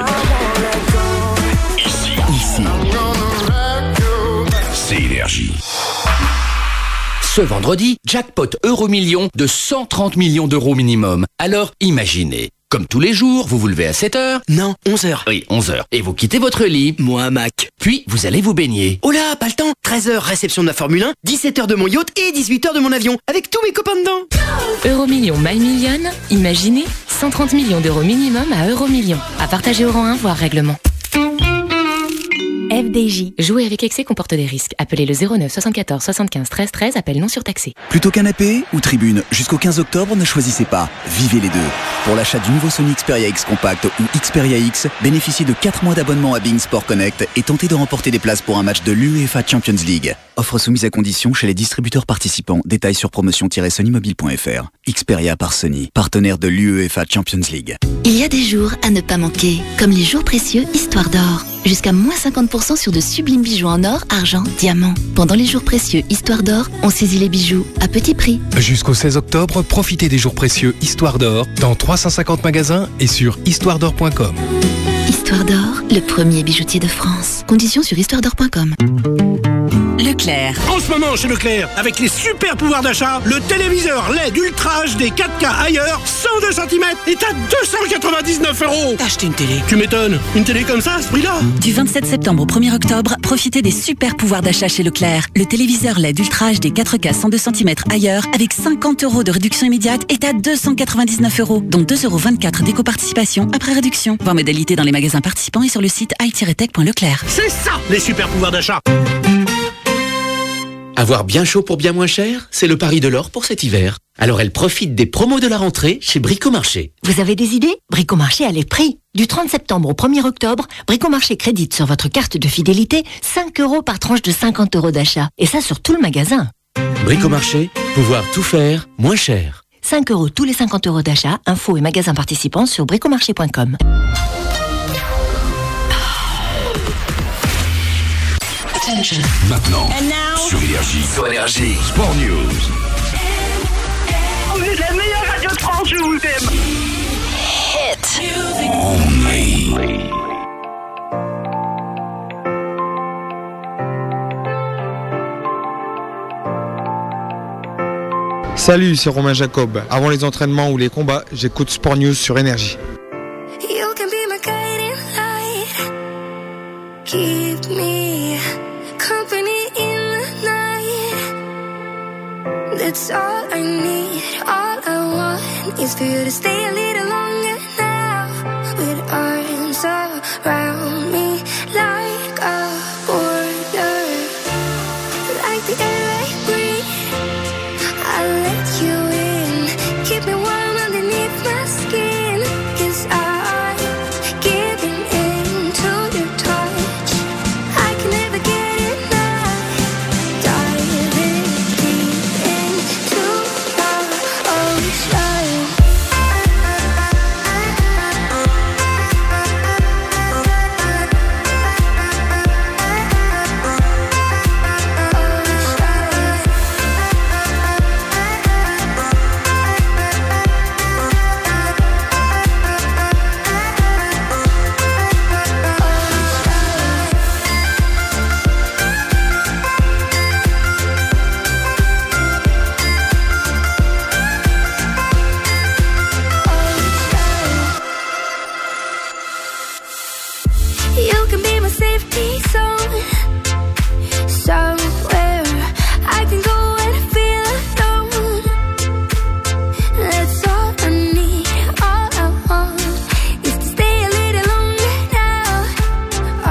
Ici, ici. C'est Énergie. Ce vendredi, jackpot Euromillion de cent trente millions d'euros minimum. Alors imaginez, comme tous les jours, vous vous levez à sept heures. Non, onze heures. Oui, onze heures. Et vous quittez votre lit. Moi, Mac. Puis, vous allez vous baigner. Oh là, pas le temps. treize heures, réception de la Formule un, dix-sept heures de mon yacht et dix-huit heures de mon avion, avec tous mes copains dedans. Euromillion My Million, imaginez cent trente millions d'euros minimum à Euromillion. À partager au rang un, voire règlement. F D J. Jouer avec excès comporte des risques. Appelez le zéro neuf soixante-quatorze soixante-quinze treize treize, appel non surtaxé. Plutôt canapé ou tribune, jusqu'au quinze octobre, ne choisissez pas. Vivez les deux. Pour l'achat du nouveau Sony Xperia X Compact ou Xperia X, bénéficiez de quatre mois d'abonnement à Bing Sport Connect et tentez de remporter des places pour un match de l'UEFA Champions League. Offre soumise à condition chez les distributeurs participants. Détails sur promotion tiret sony mobile point f r. Xperia par Sony, partenaire de l'UEFA Champions League. Il y a des jours à ne pas manquer, comme les jours précieux Histoire d'Or. Jusqu'à moins cinquante pour cent sur de sublimes bijoux en or, argent, diamant. Pendant les jours précieux Histoire d'Or, on saisit les bijoux à petit prix. Jusqu'au seize octobre, profitez des jours précieux Histoire d'Or dans trois cent cinquante magasins et sur histoire d'or point com. Histoire d'Or, le premier bijoutier de France. Conditions sur histoire d'or point com. Leclerc. En ce moment chez Leclerc, avec les super pouvoirs d'achat, le téléviseur L E D Ultra H D quatre K ailleurs, cent deux centimètres, est à deux cent quatre-vingt-dix-neuf euros. T'as acheté une télé? Tu m'étonnes. Une télé comme ça, à ce prix-là? Du vingt-sept septembre au premier octobre, profitez des super pouvoirs d'achat chez Leclerc. Le téléviseur L E D Ultra H D quatre K cent deux centimètres ailleurs, avec cinquante euros de réduction immédiate, est à deux cent quatre-vingt-dix-neuf euros, dont deux euros vingt-quatre d'éco-participation après réduction. Voir modalité dans les magasins participants et sur le site i tiret tech point leclerc. C'est ça, les super pouvoirs d'achat. Avoir bien chaud pour bien moins cher, c'est le pari de l'or pour cet hiver. Alors elle profite des promos de la rentrée chez Bricomarché. Vous avez des idées? Bricomarché a les prix. Du trente septembre au premier octobre, Bricomarché crédite sur votre carte de fidélité cinq euros par tranche de cinquante euros d'achat. Et ça sur tout le magasin. Bricomarché, pouvoir tout faire moins cher. cinq euros tous les cinquante euros d'achat. Infos et magasins participants sur bricomarché point com. Maintenant, sur Énergie, sur Énergie, Sport News. Vous êtes la meilleure radio de France, je vous aime. Only. Salut, c'est Romain Jacob. Avant les entraînements ou les combats, j'écoute Sport News sur Énergie. You can be my guiding light. Keep me company in the night. That's all I need. All I want is for you to stay a little longer now. With arms around me like a border. Like the air I breathe, I'll let you in. Keep me warm underneath my skin. 'Cause I'm giving in to your touch. I can never get enough. Diving deep into the ocean. You can be my safety zone. Somewhere I can go and feel alone. That's all I need. All I want is to stay a little longer now.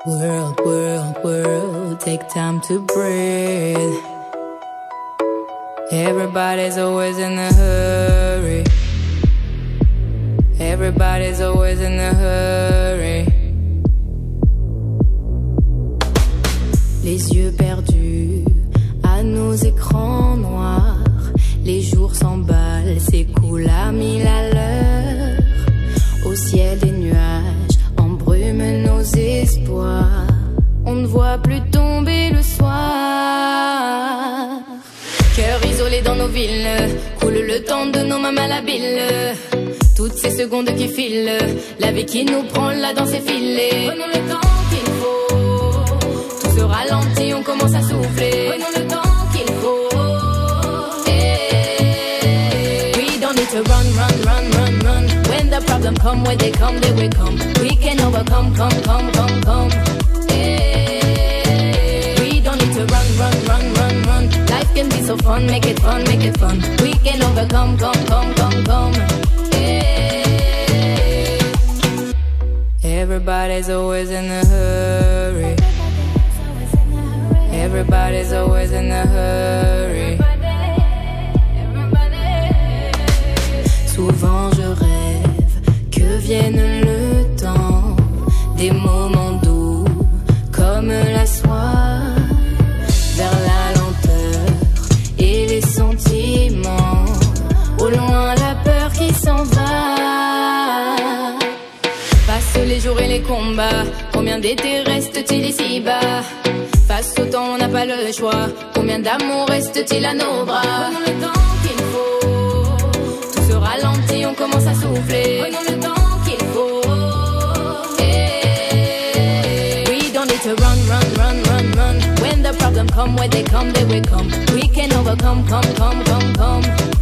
World, world, world, take time to breathe. Everybody's always in a hurry. Everybody's always in a hurry. Les yeux perdus à nos écrans noirs. Les jours s'emballent, s'écoulent à mille à l'heure. Au ciel des nuages embrument nos espoirs. On ne voit plus tomber le soir. Cœur isolé dans nos villes, coule le temps de nos mains malhabiles. Toutes ces secondes qui filent, la vie qui nous prend, la danse est filée. Prenons le temps qu'il faut, tout se ralentit, on commence à souffler. Prenons le temps qu'il faut. Hey. We don't need to run, run, run, run, run. When the problem come, when they come, they will come. We can overcome, come, come, come, come. Hey. We don't need to run, run, run, run, run. Life can be so fun, make it fun, make it fun. We can overcome, come, come, come, come. Everybody's always in a hurry. Everybody's always in a hurry. Souvent je rêve que vienne le temps des moments doux comme la soie, vers la lenteur et les sentiments. Au loin la peur qui s'en va. Passent les jours et les combats. Combien d'étés reste-t-il ici-bas? Face au temps, on n'a pas le choix. Combien d'amour reste-t-il à nos bras? Prenons le temps qu'il faut. Tout se ralentit, on commence à souffler. Prenons le temps qu'il faut. Hey. We don't need to run, run, run, run, run. When the problem come, when they come, they will come. We can overcome, come, come, come, come.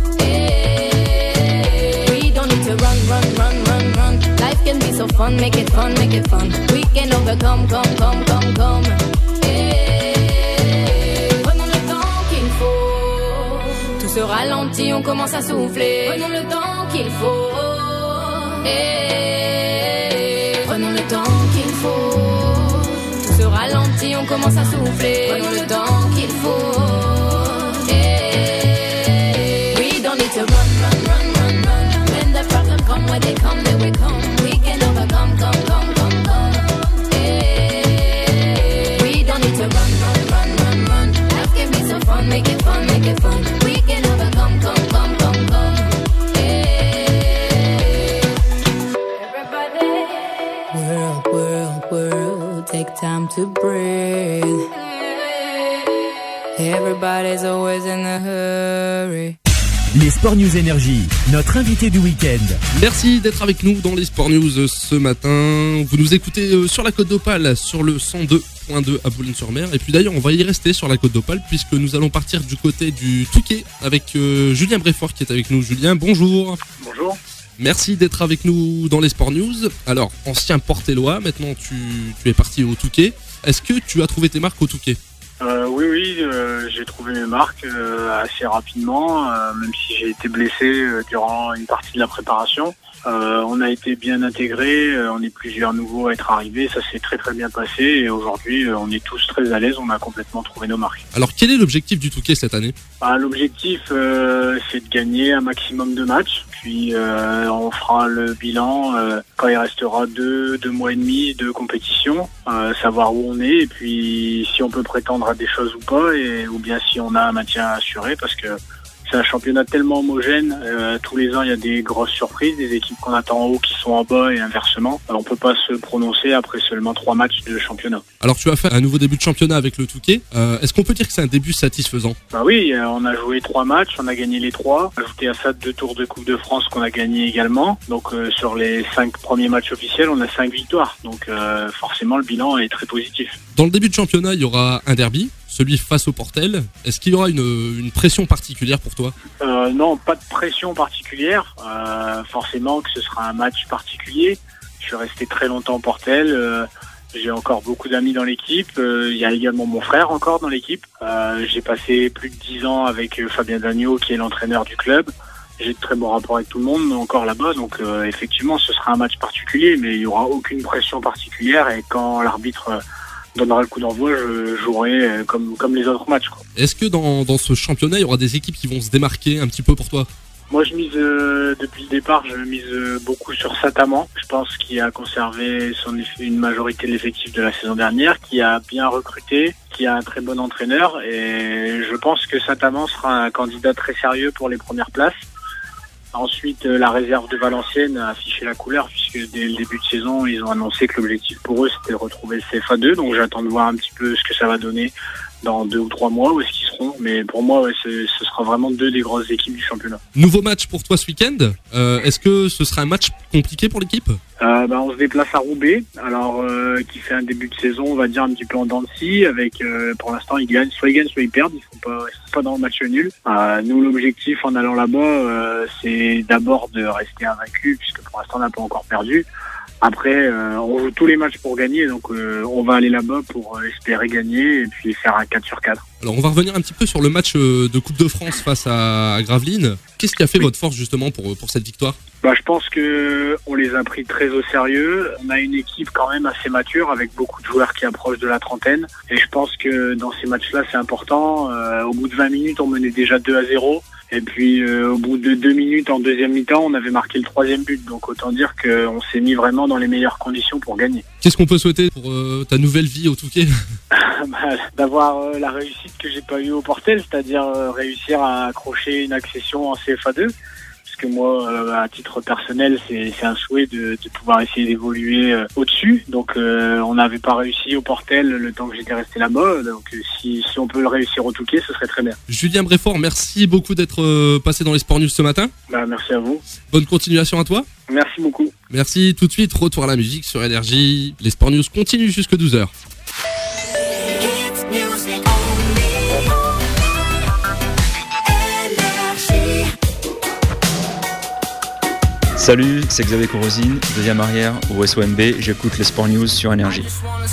Hey. We don't need to run, run, run, run, run. Life can be so fun, make it fun, make it fun. We can overcome, come, come, come, come. Hey. Prenons le temps qu'il faut. Tout se ralentit, on commence à souffler. Prenons le temps qu'il faut. Hey. Prenons le temps qu'il faut. Tout se ralentit, on commence à souffler. Prenons le temps qu'il faut. Hey. We don't need to run, run, run, run, run. When the problem come, when they come, they will come. We can overcome, come, come, come, come. Hey. We don't need to run, run, run, run, run. Life can be so fun, make it fun, make it fun. We can overcome, come, come, come, come. Hey. Everybody. World, world, world, take time to breathe. Everybody's always in a hurry. Les Sport News Énergie, notre invité du week-end. Merci d'être avec nous dans les Sport News ce matin. Vous nous écoutez sur la Côte d'Opale, sur le cent deux point deux à Boulogne-sur-Mer. Et puis d'ailleurs, on va y rester sur la Côte d'Opale puisque nous allons partir du côté du Touquet avec euh, Julien Bréfort qui est avec nous. Julien, bonjour. Bonjour. Merci d'être avec nous dans les Sport News. Alors, ancien Port-Élois, maintenant tu, tu es parti au Touquet. Est-ce que tu as trouvé tes marques au Touquet ? Euh, oui, oui, euh, j'ai trouvé mes marques euh, assez rapidement, euh, même si j'ai été blessé euh, durant une partie de la préparation. Euh, on a été bien intégrés, euh, on est plusieurs nouveaux à être arrivés, ça s'est très très bien passé et aujourd'hui euh, on est tous très à l'aise, on a complètement trouvé nos marques. Alors quel est l'objectif du Touquet cette année ? Bah, l'objectif euh, c'est de gagner un maximum de matchs, puis euh, on fera le bilan euh, quand il restera deux, deux mois et demi de compétition, euh, savoir où on est et puis si on peut prétendre à des choses ou pas, et, ou bien si on a un maintien assuré parce que c'est un championnat tellement homogène, euh, tous les ans il y a des grosses surprises, des équipes qu'on attend en haut qui sont en bas et inversement. Alors, on peut pas se prononcer après seulement trois matchs de championnat. Alors tu as fait un nouveau début de championnat avec le Touquet, euh, est-ce qu'on peut dire que c'est un début satisfaisant ? Bah oui, euh, on a joué trois matchs, on a gagné les trois, ajouté à ça deux tours de Coupe de France qu'on a gagné également, donc euh, sur les cinq premiers matchs officiels on a cinq victoires, donc euh, forcément le bilan est très positif. Dans le début de championnat il y aura un derby, celui face au Portel. Est-ce qu'il y aura une, une pression particulière pour toi ? euh, Non, pas de pression particulière. Euh, forcément que ce sera un match particulier. Je suis resté très longtemps au Portel. Euh, j'ai encore beaucoup d'amis dans l'équipe. Euh, il y a également mon frère encore dans l'équipe. Euh, j'ai passé plus de dix ans avec Fabien Dagneau qui est l'entraîneur du club. j'ai de très bons rapports avec tout le monde encore là-bas, donc euh, effectivement ce sera un match particulier, mais il n'y aura aucune pression particulière et quand l'arbitre euh, donnera le coup d'envoi, je jouerai euh, comme, comme les autres matchs, quoi. Est-ce que dans, dans ce championnat, il y aura des équipes qui vont se démarquer un petit peu pour toi ? Moi, je mise, euh, depuis le départ, je mise euh, beaucoup sur Sataman. Je pense qu'il a conservé son eff- une majorité de l'effectif de la saison dernière, qui a bien recruté, qui a un très bon entraîneur. Et je pense que Sataman sera un candidat très sérieux pour les premières places. Ensuite, euh, la réserve de Valenciennes a affiché la couleur, puisque dès le début de saison, ils ont annoncé que l'objectif pour eux, c'était de retrouver le C F A deux. Donc j'attends de voir un petit peu ce que ça va donner dans deux ou trois mois, où est-ce qu'ils seront. Mais pour moi, ouais, ce sera vraiment deux des grosses équipes du championnat. Nouveau match pour toi ce week-end. Euh, est-ce que ce sera un match compliqué pour l'équipe ? euh, bah, On se déplace à Roubaix, alors euh, qui fait un début de saison, on va dire, un petit peu en dents de scie, avec euh, pour l'instant, ils gagnent, soit ils gagnent, soit ils perdent, ils ne sont pas, ils sont pas dans le match nul. Euh, nous, l'objectif en allant là-bas, euh, c'est d'abord de rester invaincu, puisque pour l'instant, on n'a pas encore perdu. Après, euh, on joue tous les matchs pour gagner, donc euh, on va aller là-bas pour euh, espérer gagner et puis faire un quatre sur quatre. Alors on va revenir un petit peu sur le match euh, de Coupe de France face à, à Gravelines. Qu'est-ce qui a fait oui. votre force justement pour, pour cette victoire ? Bah, je pense que on les a pris très au sérieux. On a une équipe quand même assez mature avec beaucoup de joueurs qui approchent de la trentaine. Et je pense que dans ces matchs-là, c'est important. Euh, au bout de vingt minutes, on menait déjà deux à zéro. Et puis euh, au bout de deux minutes en deuxième mi-temps, on avait marqué le troisième but. Donc autant dire qu'on s'est mis vraiment dans les meilleures conditions pour gagner. Qu'est-ce qu'on peut souhaiter pour euh, ta nouvelle vie au Touquet ? bah, D'avoir euh, la réussite que j'ai pas eue au Portel, c'est-à-dire euh, réussir à accrocher une accession en C F A deux. Parce que moi, euh, à titre personnel, c'est, c'est un souhait de, de pouvoir essayer d'évoluer euh, au-dessus. Donc, euh, on n'avait pas réussi au Portel le temps que j'étais resté là-bas. Donc, euh, si, si on peut le réussir au Touquet, ce serait très bien. Julien Bréfort, merci beaucoup d'être euh, passé dans les Sport News ce matin. Bah, merci à vous. Bonne continuation à toi. Merci beaucoup. Merci. Tout de suite, retour à la musique sur Énergie. Les Sport News continuent jusque douze heures. Salut, c'est Xavier Corosine, deuxième arrière au S O M B, j'écoute les Sport News sur Énergie.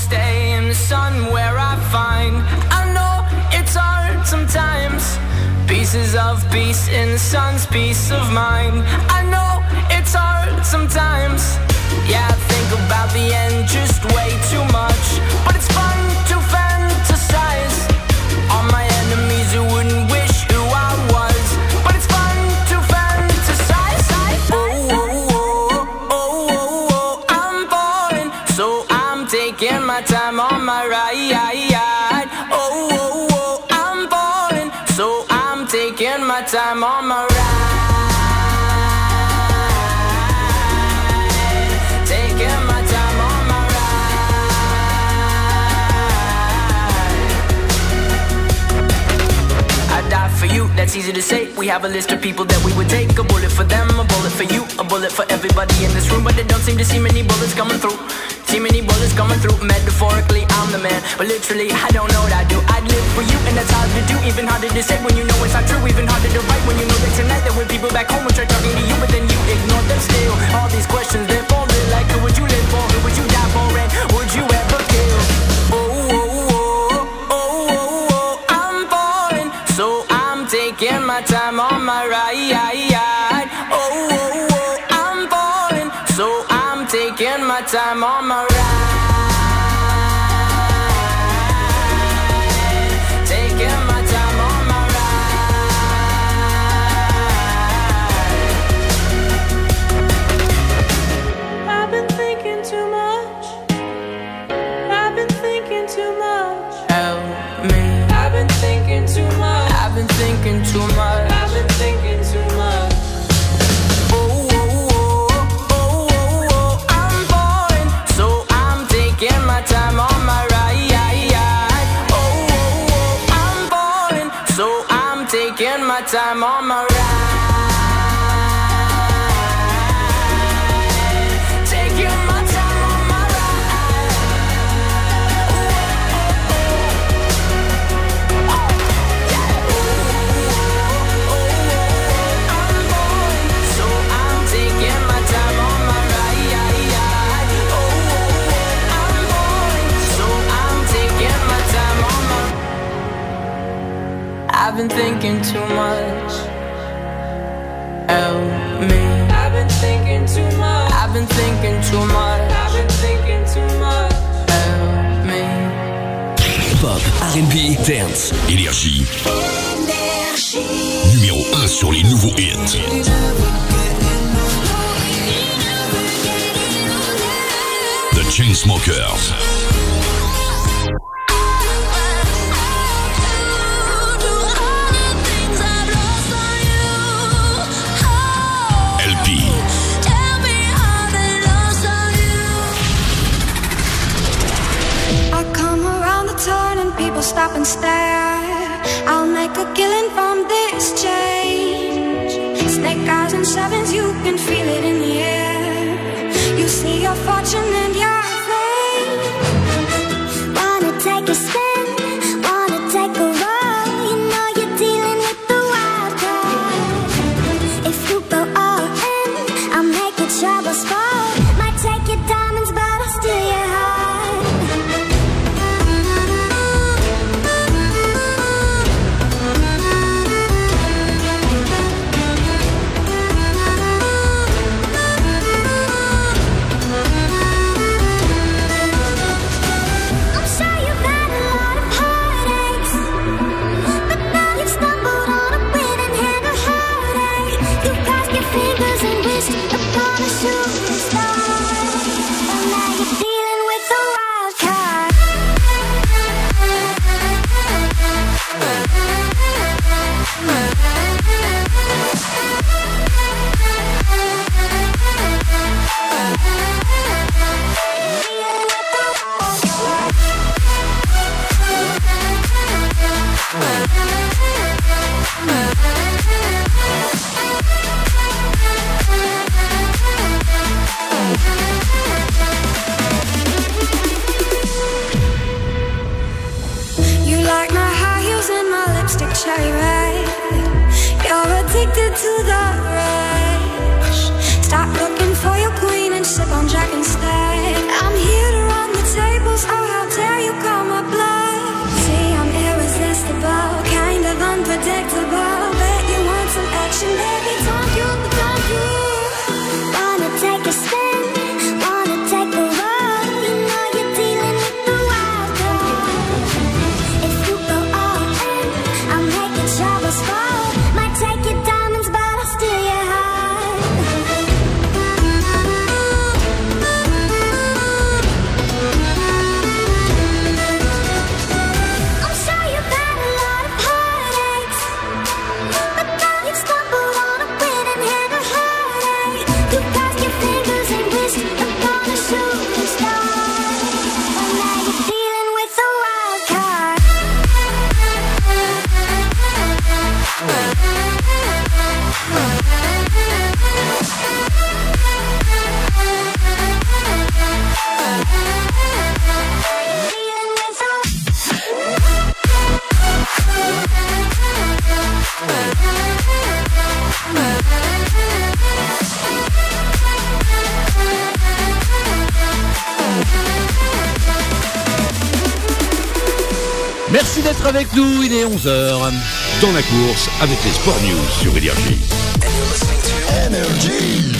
Pieces of peace in the sun's peace of mind. I know it's hard sometimes. Yeah, I think about the end just way too much. But it's fun to fantasize on my enemies who wouldn't wish who I was. But it's fun to fantasize. Oh, oh, oh, oh, oh, oh, I'm falling, so I'm taking my time on my ride. Oh, oh, oh, I'm falling, so I'm taking my time on my ride. Taking my time on my ride. I die for you, that's easy to say. We have a list of people that we would take. A bullet for them, a bullet for you, a bullet for everybody in this room. But they don't seem to see many bullets coming through. See many bullets coming through. Metaphorically, I'm the man, but literally, I don't know what I do. I'd live for you, and that's hard to do. Even harder to say when you know it's not true. Even harder to write when you know that tonight there were people back home who tried talking to you, but then you ignore them still. All these questions, they're falling like, who would you live for? Who would you die for? And would you ever kill? Oh, oh, oh, oh, oh, oh, I'm falling, so I'm taking my time on my ride. Oh, oh, oh, I'm falling, so I'm taking my time on my ride. Taking my time on my ride. I've been thinking too much. I've been thinking too much. Help me. I've been thinking too much. I've been thinking too much. I've been thinking too much. Oh, oh, oh, oh, oh, oh, I'm falling, so I'm taking my time on my ride. Oh, oh, oh, I'm falling, so I'm taking my time on my ride. Taking my time on my ride. Oh, yeah. Oh, oh, I'm falling, so I'm taking my time on my ride. Oh, I'm falling, so I'm taking my time on my. I've been thinking too much. Help me. I've been thinking too much. I've been thinking too much. I've been thinking too much. Help me. Pop, R and B, dance. Énergie. Énergie. Numéro un sur les nouveaux hits. The Chainsmokers. L P. I come around the turn and people stop and stare. I'll make a killing from this change. Snake eyes and sevens, you can feel it in the air. You see your fortune and your fame. Wanna take a spin, wanna take a roll. You know you're dealing with the wild card. If you go all in, I'll make your troubles fall. Might take your diamonds, but I'll steal your heart. I'm sure you've had a lot of heartaches, but now you've stumbled on a winning hand of heartache. You've crossed your fingers and wished upon a shooting star, and now you're dealing with a wild card. You like my high heels and my lipstick cherry red. You're addicted to the rush. Stop looking for your queen and sip on Jack instead. I'm here to run the tables, oh how dare you call my bluff. See, I'm irresistible, kind of unpredictable. Bet you want some action, baby, don't you, don't you. Wanna take a spin, wanna take a roll. You know you're dealing with the wild card. If you go all in, I'll make your troubles fall. Might take your diamonds, but I'll steal your heart. I'm sure you've had a lot of heartaches, but now you've stumbled on a winning hand of heartache. You crossed your fingers and wished upon a shooting star, and now you're dealing with a wild card. Merci d'être avec nous, il est onze heures. Dans la course avec les Sport News sur Énergie. Énergie.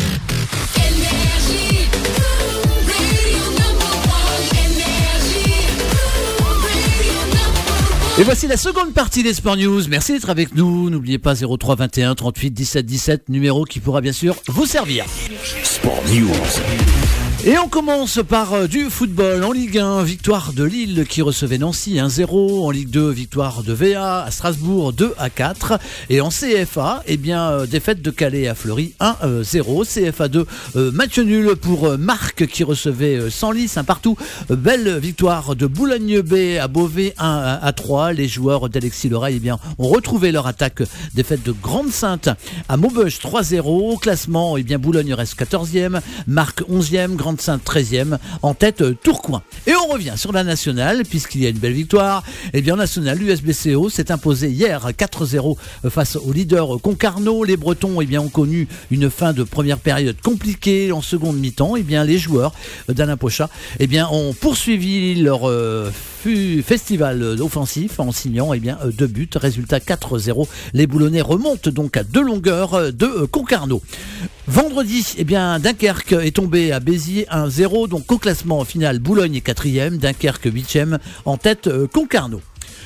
Et voici la seconde partie des Sport News. Merci d'être avec nous. N'oubliez pas zéro trois vingt et un trente-huit dix-sept dix-sept, numéro qui pourra bien sûr vous servir. Sport News. Et on commence par euh, du football en Ligue un, victoire de Lille qui recevait Nancy un zéro, en Ligue deux, victoire de V A à Strasbourg deux à quatre, et en C F A, eh bien, euh, défaite de Calais à Fleury un zéro, C F A deux, euh, match nul pour euh, Marc qui recevait euh, Senlis, un partout, euh, belle victoire de Boulogne-B à Beauvais un à trois, les joueurs d'Alexis Leray, eh bien, ont retrouvé leur attaque, défaite de Grande-Sainte à Maubeuge trois zéro, au classement, eh bien, Boulogne reste quatorzième, Marc onzième, Grand cinquante-cinq treizième en tête euh, Tourcoing. Et on revient sur la nationale puisqu'il y a une belle victoire. Eh bien en nationale, l'U S B C O s'est imposé hier quatre zéro face au leader Concarneau. Les Bretons eh bien, ont connu une fin de première période compliquée. En seconde mi-temps, eh bien, les joueurs d'Alain Pochat eh bien, ont poursuivi leur euh, festival offensif en signant eh bien, deux buts. Résultat quatre zéro. Les Boulonnais remontent donc à deux longueurs de euh, Concarneau. Vendredi, eh bien, Dunkerque est tombé à Béziers un zéro. Donc au classement final, Boulogne est quatrième, Dunkerque huitième, en tête euh, Concarneau.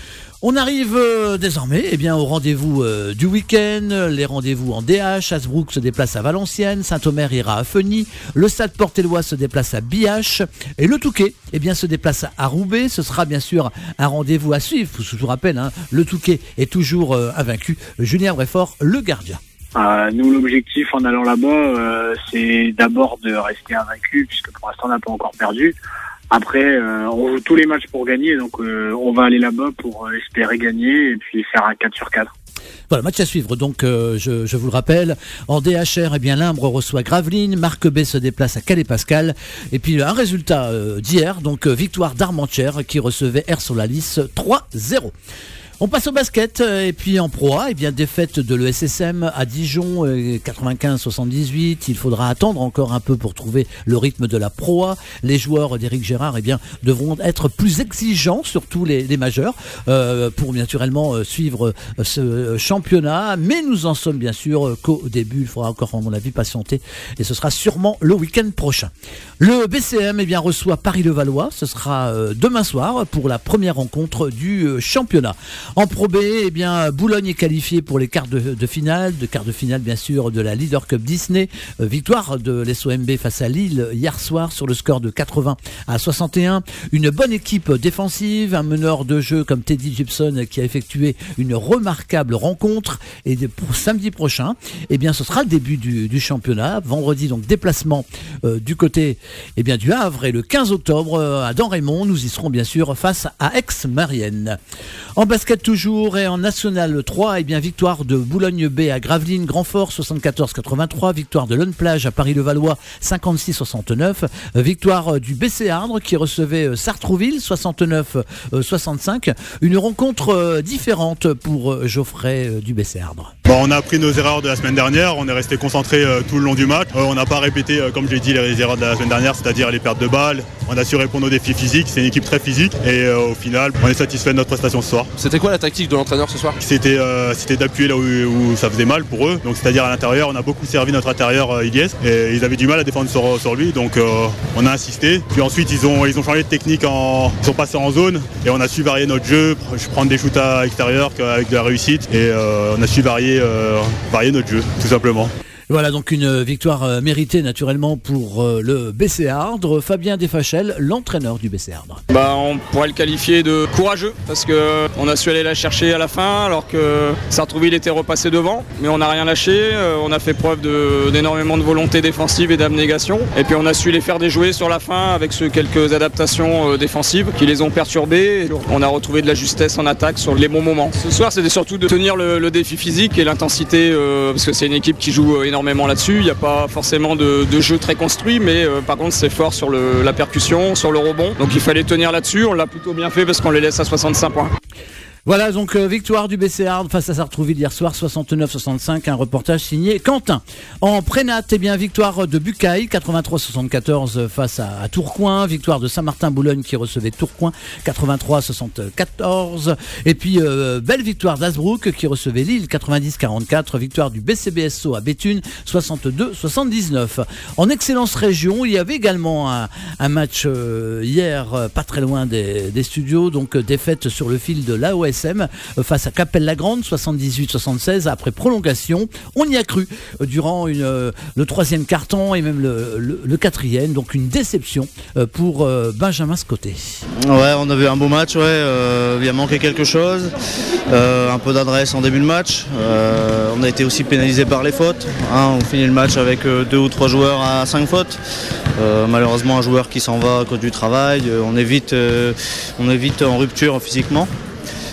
On arrive euh, désormais eh bien, au rendez-vous euh, du week-end, les rendez-vous en D H. Hasbrook se déplace à Valenciennes, Saint-Omer ira à Feuny, le Stade Port-Éloy se déplace à Biache et le Touquet eh bien, se déplace à Roubaix. Ce sera bien sûr un rendez-vous à suivre. Je vous rappelle, hein, le Touquet est toujours euh, invaincu. Julien Bréfort, le gardien. Euh, nous, l'objectif en allant là-bas, euh, c'est d'abord de rester invaincu, puisque pour l'instant, on n'a pas encore perdu. Après, euh, on joue tous les matchs pour gagner, donc euh, on va aller là-bas pour euh, espérer gagner et puis faire un quatre sur quatre. Voilà, match à suivre. Donc, euh, je, je vous le rappelle, en D H R, eh bien, Limbre reçoit Gravelines, Marc B se déplace à Calais-Pascal. Et puis, un résultat euh, d'hier, donc euh, victoire d'Armentières qui recevait Air-Solalis trois zéro. On passe au basket et puis en Pro A, eh bien défaite de l'E S S M à Dijon quatre-vingt-quinze soixante-dix-huit. Il faudra attendre encore un peu pour trouver le rythme de la Pro A. Les joueurs d'Éric Gérard eh bien devront être plus exigeants, surtout les, les majeurs, euh, pour naturellement suivre ce championnat. Mais nous en sommes bien sûr qu'au début. Il faudra encore, à mon avis, patienter et ce sera sûrement le week-end prochain. Le B C M eh bien reçoit Paris-Levallois. Ce sera demain soir pour la première rencontre du championnat. En Pro B, eh bien, Boulogne est qualifié pour les quarts de, de finale, de quarts de finale bien sûr de la Leader Cup Disney. Euh, victoire de l'S O M B face à Lille hier soir sur le score de quatre-vingts à soixante et un. Une bonne équipe défensive, un meneur de jeu comme Teddy Gibson qui a effectué une remarquable rencontre. Et de, pour samedi prochain, eh bien, ce sera le début du, du championnat. Vendredi, donc déplacement euh, du côté eh bien, du Havre et le quinze octobre euh, à Damrémont. Nous y serons bien sûr face à Aix-Marienne. En basket toujours et en National trois, eh bien victoire de Boulogne B à Gravelines, Grandfort soixante-quatorze quatre-vingt-trois, victoire de Lone Plage à Paris-Levallois cinquante-six soixante-neuf, victoire du B C Ardres qui recevait Sartrouville soixante-neuf soixante-cinq, une rencontre différente pour Geoffrey du B C Ardres. Bon, on a appris nos erreurs de la semaine dernière, on est resté concentré euh, tout le long du match, euh, on n'a pas répété euh, comme j'ai dit les erreurs de la semaine dernière, c'est-à-dire les pertes de balles, on a su répondre aux défis physiques, c'est une équipe très physique et euh, au final on est satisfait de notre prestation ce soir. C'était quoi la tactique de l'entraîneur ce soir? C'était euh, c'était d'appuyer là où, où ça faisait mal pour eux, donc c'est-à-dire à l'intérieur, on a beaucoup servi notre intérieur euh, Ilyes et ils avaient du mal à défendre sur, sur lui, donc euh, on a insisté. Puis ensuite ils ont, ils ont changé de technique, en, ils sont passés en zone et on a su varier notre jeu, prendre des shoots à l'extérieur avec de la réussite et euh, on a su varier, euh, varier notre jeu tout simplement. Voilà donc une victoire euh, méritée naturellement pour euh, le B C Ardres. Fabien Desfachel, l'entraîneur du B C Ardres. Bah, on pourrait le qualifier de courageux parce que on a su aller la chercher à la fin alors que Sartrouville était repassé devant, mais on n'a rien lâché. Euh, on a fait preuve de, d'énormément de volonté défensive et d'abnégation et puis on a su les faire déjouer sur la fin avec ce quelques adaptations euh, défensives qui les ont perturbés. On a retrouvé de la justesse en attaque sur les bons moments. Ce soir c'était surtout de tenir le, le défi physique et l'intensité euh, parce que c'est une équipe qui joue euh, énormément là-dessus, il n'y a pas forcément de, de jeu très construit, mais euh, par contre c'est fort sur le, la percussion, sur le rebond, donc il fallait tenir là-dessus, on l'a plutôt bien fait parce qu'on les laisse à soixante-cinq points. Voilà donc euh, victoire du B C Ardres face à Sartrouville hier soir soixante-neuf soixante-cinq, un reportage signé Quentin. En prénat, eh bien victoire de Bucaille quatre-vingt-trois soixante-quatorze face à, à Tourcoing, victoire de Saint-Martin-Boulogne qui recevait Tourcoing quatre-vingt-trois soixante-quatorze et puis euh, belle victoire d'Hasbrook qui recevait Lille quatre-vingt-dix quarante-quatre, victoire du B C B S O à Béthune soixante-deux soixante-dix-neuf. En excellence région, il y avait également un, un match euh, hier euh, pas très loin des, des studios, donc euh, défaite sur le fil de l'A O S face à Capelle-la-Grande soixante-dix-huit soixante-seize après prolongation. On y a cru durant une, euh, le troisième quart-temps et même le, le, le quatrième, donc une déception euh, pour euh, Benjamin Scotté. Ouais, on a vu un beau match, ouais, euh, il a manqué quelque chose, euh, un peu d'adresse en début de match, euh, on a été aussi pénalisé par les fautes, hein, on finit le match avec euh, deux ou trois joueurs à cinq fautes, euh, malheureusement un joueur qui s'en va à cause du travail, euh, on est vite, euh, on est vite en rupture physiquement.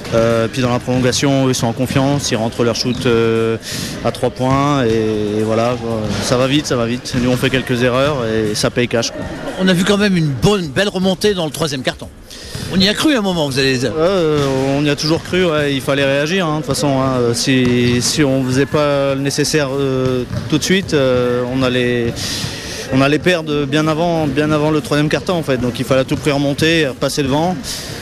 Euh, puis dans la prolongation, eux, ils sont en confiance, ils rentrent leur shoot euh, à trois points et, et voilà, ça va vite, ça va vite. Nous on fait quelques erreurs et ça paye cash, quoi. On a vu quand même une bonne, belle remontée dans le troisième quart-temps. On y a cru à un moment, vous allez dire. Euh, on y a toujours cru, ouais, il fallait réagir, hein, de toute façon. Hein, si, si on ne faisait pas le nécessaire euh, tout de suite, euh, on allait... On allait perdre bien avant, bien avant le troisième quart-temps en fait, donc il fallait à tout prix remonter, repasser devant.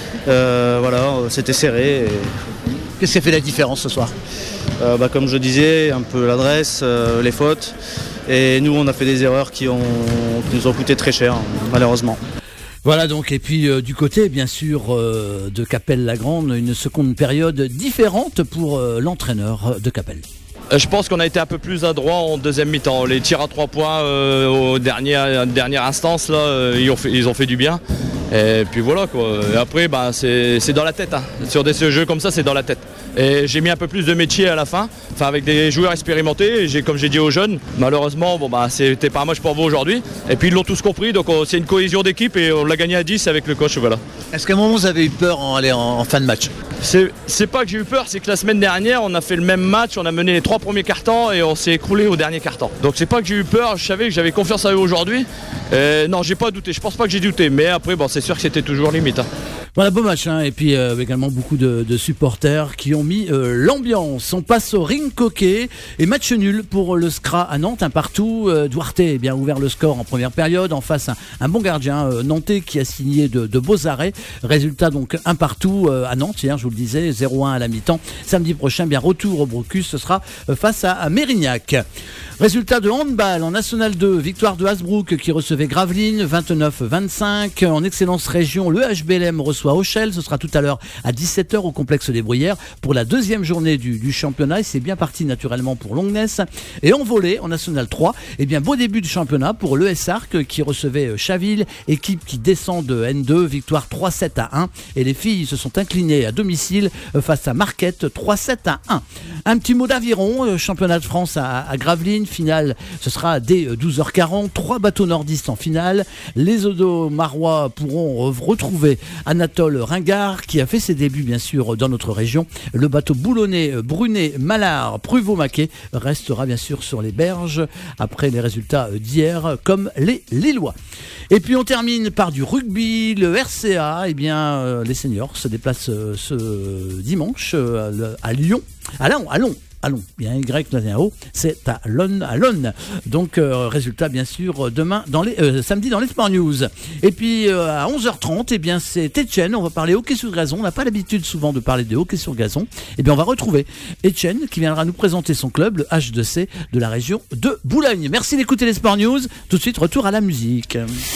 Euh, voilà, c'était serré. Et... Qu'est-ce qui a fait la différence ce soir? euh, bah, Comme je disais, un peu l'adresse, euh, les fautes. Et nous, on a fait des erreurs qui, ont, qui nous ont coûté très cher, malheureusement. Voilà donc, et puis euh, du côté bien sûr euh, de Cappelle-la-Grande, une seconde période différente pour euh, l'entraîneur de Cappelle. Je pense qu'on a été un peu plus adroit en deuxième mi-temps. Les tirs à trois points euh, aux dernières, dernière instance, là, euh, ils, ont fait, ils ont fait du bien. Et puis voilà quoi. Et après, bah, c'est, c'est dans la tête. Hein. Sur des jeux comme ça, c'est dans la tête. Et j'ai mis un peu plus de métier à la fin, enfin avec des joueurs expérimentés. Et j'ai, comme j'ai dit aux jeunes, malheureusement, bon bah c'était pas un match pour vous aujourd'hui. Et puis ils l'ont tous compris, donc on, c'est une cohésion d'équipe et on l'a gagné à dix avec le coach. Voilà. Est-ce qu'à un moment vous avez eu peur en, aller en, en fin de match? C'est, c'est pas que j'ai eu peur, c'est que la semaine dernière, on a fait le même match, on a mené les trois premiers quart-temps et on s'est écroulé au dernier quart-temps. Donc c'est pas que j'ai eu peur, je savais que j'avais confiance à eux aujourd'hui. Et non, j'ai pas douté, je pense pas que j'ai douté, mais après, bon, c'est sûr que c'était toujours limite. Hein. Voilà, beau match, hein. Et puis euh, également beaucoup de, de supporters qui ont mis euh, l'ambiance. On passe au ring coquet et match nul pour le S C R A à Nantes, un partout. Euh, Duarte a bien ouvert le score en première période, en face un, un bon gardien euh, nantais qui a signé de, de beaux arrêts. Résultat donc un partout euh, à Nantes, hier je vous le disais, zéro un à la mi-temps. Samedi prochain, bien retour au Brocus, ce sera euh, face à, à Mérignac. Résultat de handball en National deux, victoire de Hasbrook qui recevait Gravelines, vingt-neuf vingt-cinq. En Excellence Région, le H B L M reçoit Auchel, ce sera tout à l'heure à dix-sept heures au complexe des Bruyères pour la deuxième journée du, du championnat et c'est bien parti naturellement pour Longness. Et en volley, en National trois, eh bien beau début du championnat pour l'E S Arc qui recevait Chaville, équipe qui descend de N deux, victoire trois sept à un et les filles se sont inclinées à domicile face à Marquette trois sept à un. Un petit mot d'aviron, championnat de France à, à Gravelines, finale ce sera dès douze heures quarante, trois bateaux nordistes en finale, les Odo-Marois pourront retrouver Anatole Ringard qui a fait ses débuts bien sûr dans notre région, le bateau boulonnais Brunet Mallard Pruvot-Maquet restera bien sûr sur les berges après les résultats d'hier comme les Lillois. Et puis on termine par du rugby, le R C A, eh bien euh, les seniors se déplacent euh, ce dimanche euh, à Lyon, à Lyon, à Lyon. Allons, bien Y, O, c'est à Lon, à Lon. Donc, euh, résultat, bien sûr, demain, dans les, euh, samedi dans les Sport News. Et puis, euh, à onze heures trente, eh bien, c'est Etienne. On va parler hockey sur gazon. On n'a pas l'habitude souvent de parler de hockey sur gazon. Eh bien, on va retrouver Etienne qui viendra nous présenter son club, le H deux C de la région de Boulogne. Merci d'écouter les Sport News. Tout de suite, retour à la musique.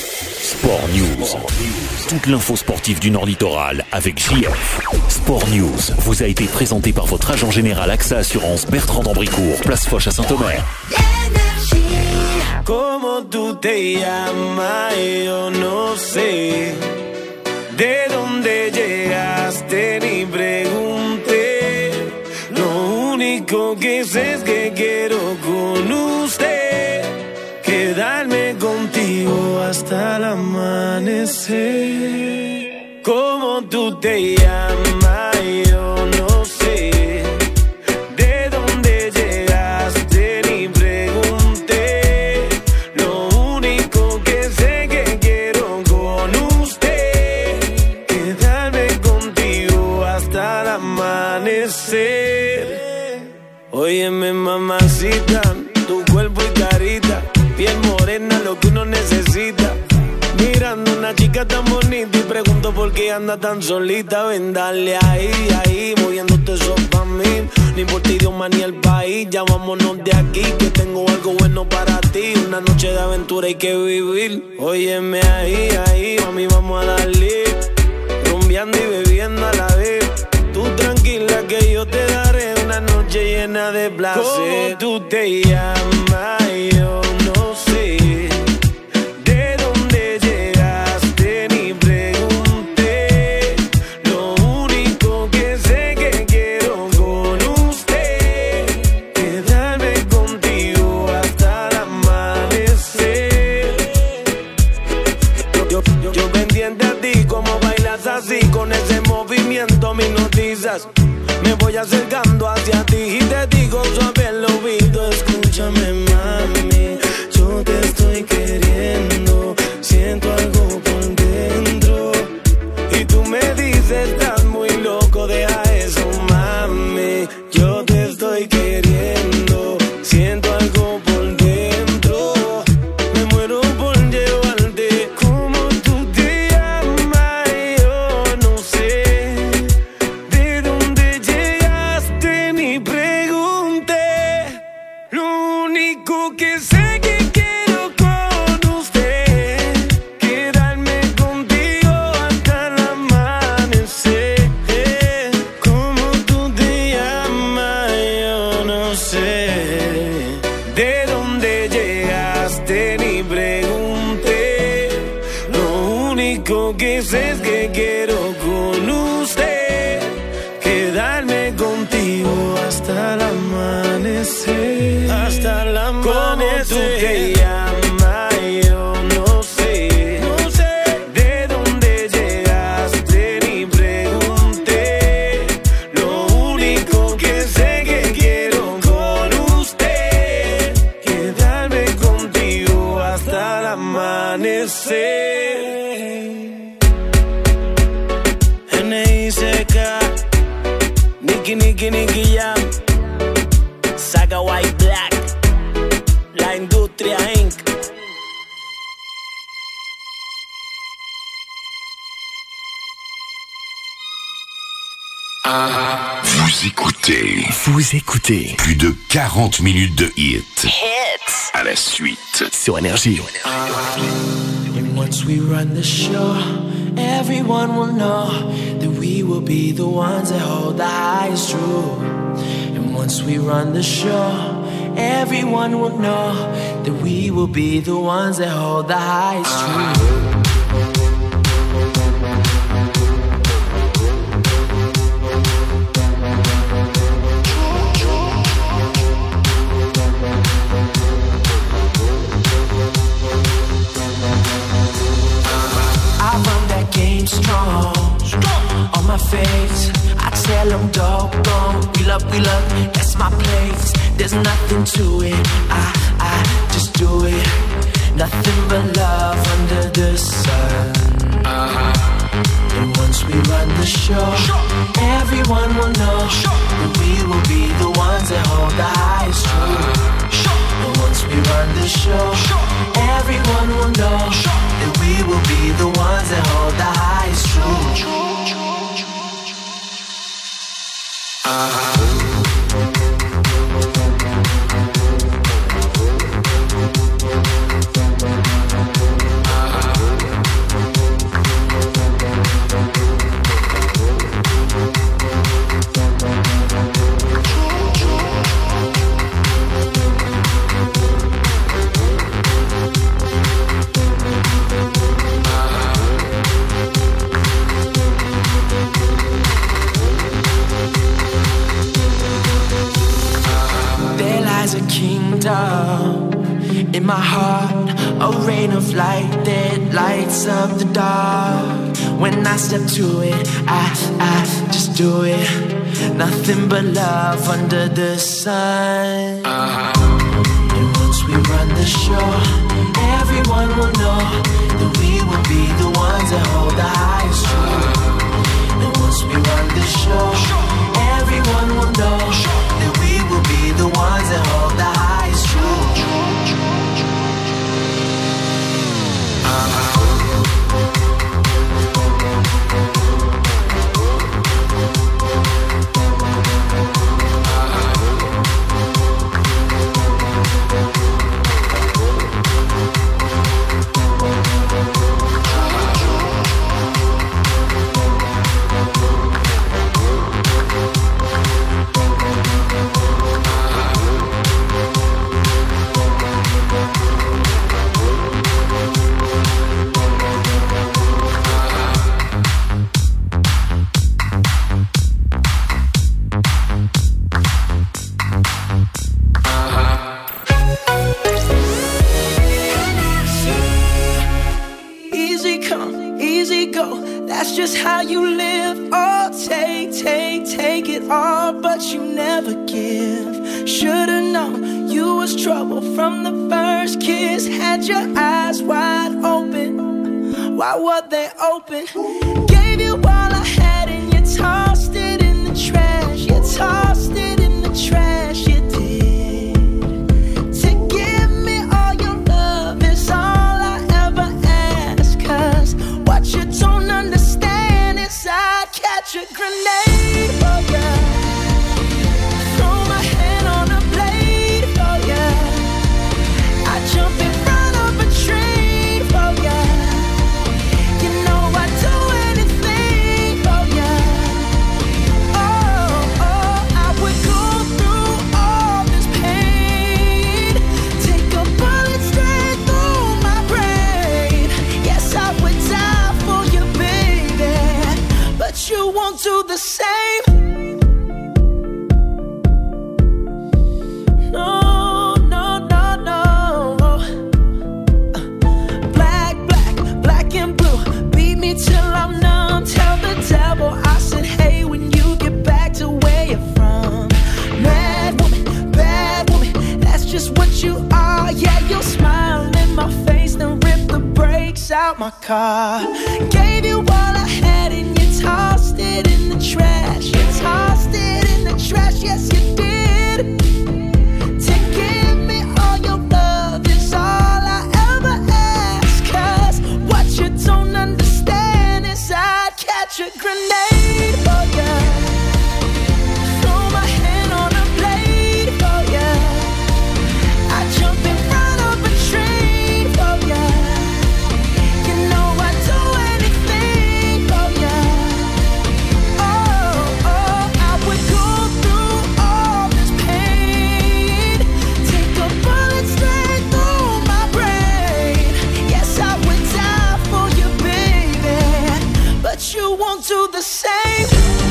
Sport News. Toute l'info sportive du Nord Littoral avec J F. Sport News vous a été présenté par votre agent général A X A Assurance Bertrand d'Ambricourt, place Foch à Saint-Omer. Como tú te llamas, yo no sé. De dónde llegaste ni pregunté. Lo único que sé es que quiero con usted quedarme contigo hasta el amanecer. Como tú te llamas, yo no sé. De dónde llegaste ni pregunté. Lo único que sé que quiero con usted quedarme contigo hasta el amanecer. Óyeme mamacita, tu cuerpo y carita, piel morena, lo que uno necesita. Mirando una chica tan bonita y pregunto por qué anda tan solita. Ven, dale ahí, ahí, moviéndote eso pa' mí. Ni por ti idioma ni el país, ya vámonos de aquí, que tengo algo bueno para ti. Una noche de aventura hay que vivir. Óyeme ahí, ahí, mami, vamos a darle. Rumbeando y bebiendo a la vez. Tú tranquila que yo te daré una noche llena de placer. ¿Cómo tú te llamas? Yo no sé. De dónde llegaste ni pregunté. Lo único que sé que quiero con usted quedarme contigo hasta el amanecer. Yo, yo, yo pendiente a ti, como bailas así, con ese movimiento mi noticia. deslizas. Me voy acercando hacia ti y te digo suave al oído. Escúchame, mami, yo te estoy queriendo. Siento algo por dentro y tú me dices, estás muy loco, deja eso, mami. Yo te estoy queriendo. Siento algo por dentro. Me muero por llevarte. Como tú te llamas, yo no sé. De dónde llegaste ni pregunté. Lo único que sé que quiero con usted, quedarme contigo hasta el amanecer. Como tú te llamas, yo no sé. De dónde llegaste ni pregunté. Lo único que sé es que quiero con usted, quedarme contigo hasta el amanecer. Hasta el amanecer. ¿Cómo tú te llamas? Yo no sé. No sé. De dónde llegaste ni pregunté. Lo único que sé que quiero con usted, quedarme contigo hasta el amanecer. N I C K, Nicky, Nicky, Nicky Jam, Saga White Black, La Industria incorporated. Vous écoutez, vous écoutez plus de quarante minutes de hits. Hits. À la suite sur Énergie. And once we run the show, everyone will know that we will be the ones that hold the highest truth. And once we run the show, everyone will know that we will be the ones that hold the highest truth. I run that game strong, on my face. I tell them doggone, we love, we love, that's my place. There's nothing to it, I, I just do it. Nothing but love under the sun. And once we run the show, everyone will know that we will be the ones that hold the highest truth. And once we run the show, everyone will know that we will be the ones that hold the highest truth. A kingdom in my heart, a rain of light that lights up the dark. When I step to it, I, I just do it. Nothing but love under the sun. And once we run the show, everyone will know that we will be the ones that hold the highest truth. And once we run the show, everyone will know that we will be the ones that hold the highest truth. take, take it all, but you never give. Should've known you was trouble from the first kiss. Had your eyes wide open, why were they open? Gave you all I had and you tossed it in the trash. You tossed it in the trash, you did. To give me all your love is all I ever ask. Cause what you don't understand is I'd catch a grenade for ya. Throw my hand on a blade for ya. I jump in front of a train for ya. You know I'd do anything for ya. Oh, oh, I would go through all this pain. Take a bullet straight through my brain. Yes, I would die for you, baby, but you won't do the same. No, no, no, no. Black, black, black and blue. Beat me till I'm numb. Tell the devil I said, hey, when you get back to where you're from. Mad woman, bad woman, that's just what you are. Yeah, you'll smile in my face, then rip the brakes out my car. Gave you all I had and you tossed it in the trash. You tossed it in the trash, yes you did. To give me all your love is all I ever ask. Cause what you don't understand is I'd catch a grenade for ya. Throw my hand on a blade for ya. I jump in front of a train for ya. You know I'd do anything for ya. Oh, oh, I would go through all this pain. Take a bullet straight through my brain. Yes, I would die for you, baby, but you won't do the same.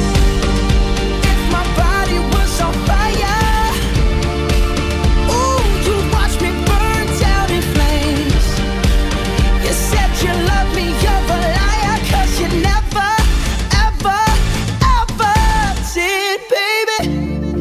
If my body was on fire, ooh, you'd watch me burn down in flames. You said you love me, you're a liar, cause you never, ever, ever did, baby.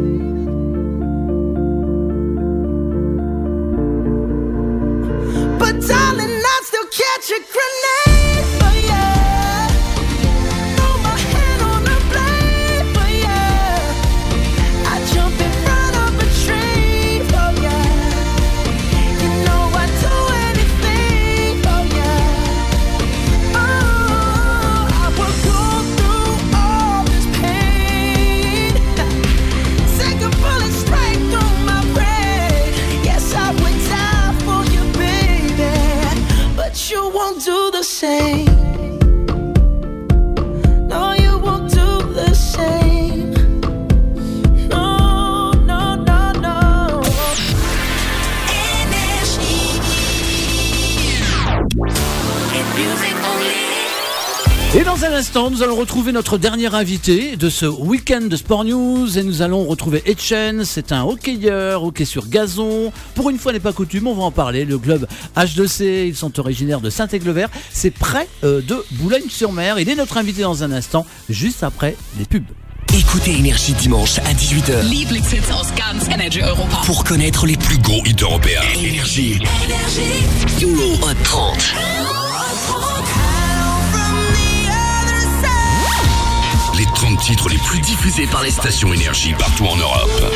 But darling, I'd still catch a grenade for ya. Throw my hand on a blade for ya. I jump in front of a train for ya. You know I'd do anything for ya. Oh, I would go through all this pain. Take a bullet straight through my brain. Yes, I would die for you, baby, but you won't do the same. No, you won't do the same. No, no, no, no. Et dans un instant, nous allons retrouver notre dernier invité de ce week-end de Sport News et nous allons retrouver Etchen. C'est un hockeyeur, hockey sur gazon. Pour une fois n'est pas coutume, on va en parler. Le club H deux C, ils sont originaires de Saint-Aiglever. C'est près euh, de Boulogne-sur-Mer. Il est notre invité dans un instant, juste après les pubs. Écoutez Énergie dimanche à dix-huit heures. Lieblingshits aus ganz Energy Europa. Pour connaître les plus gros hits européens. Énergie. Euro Hot trente. Les trente titres les plus diffusés par les stations Énergie partout en Europe.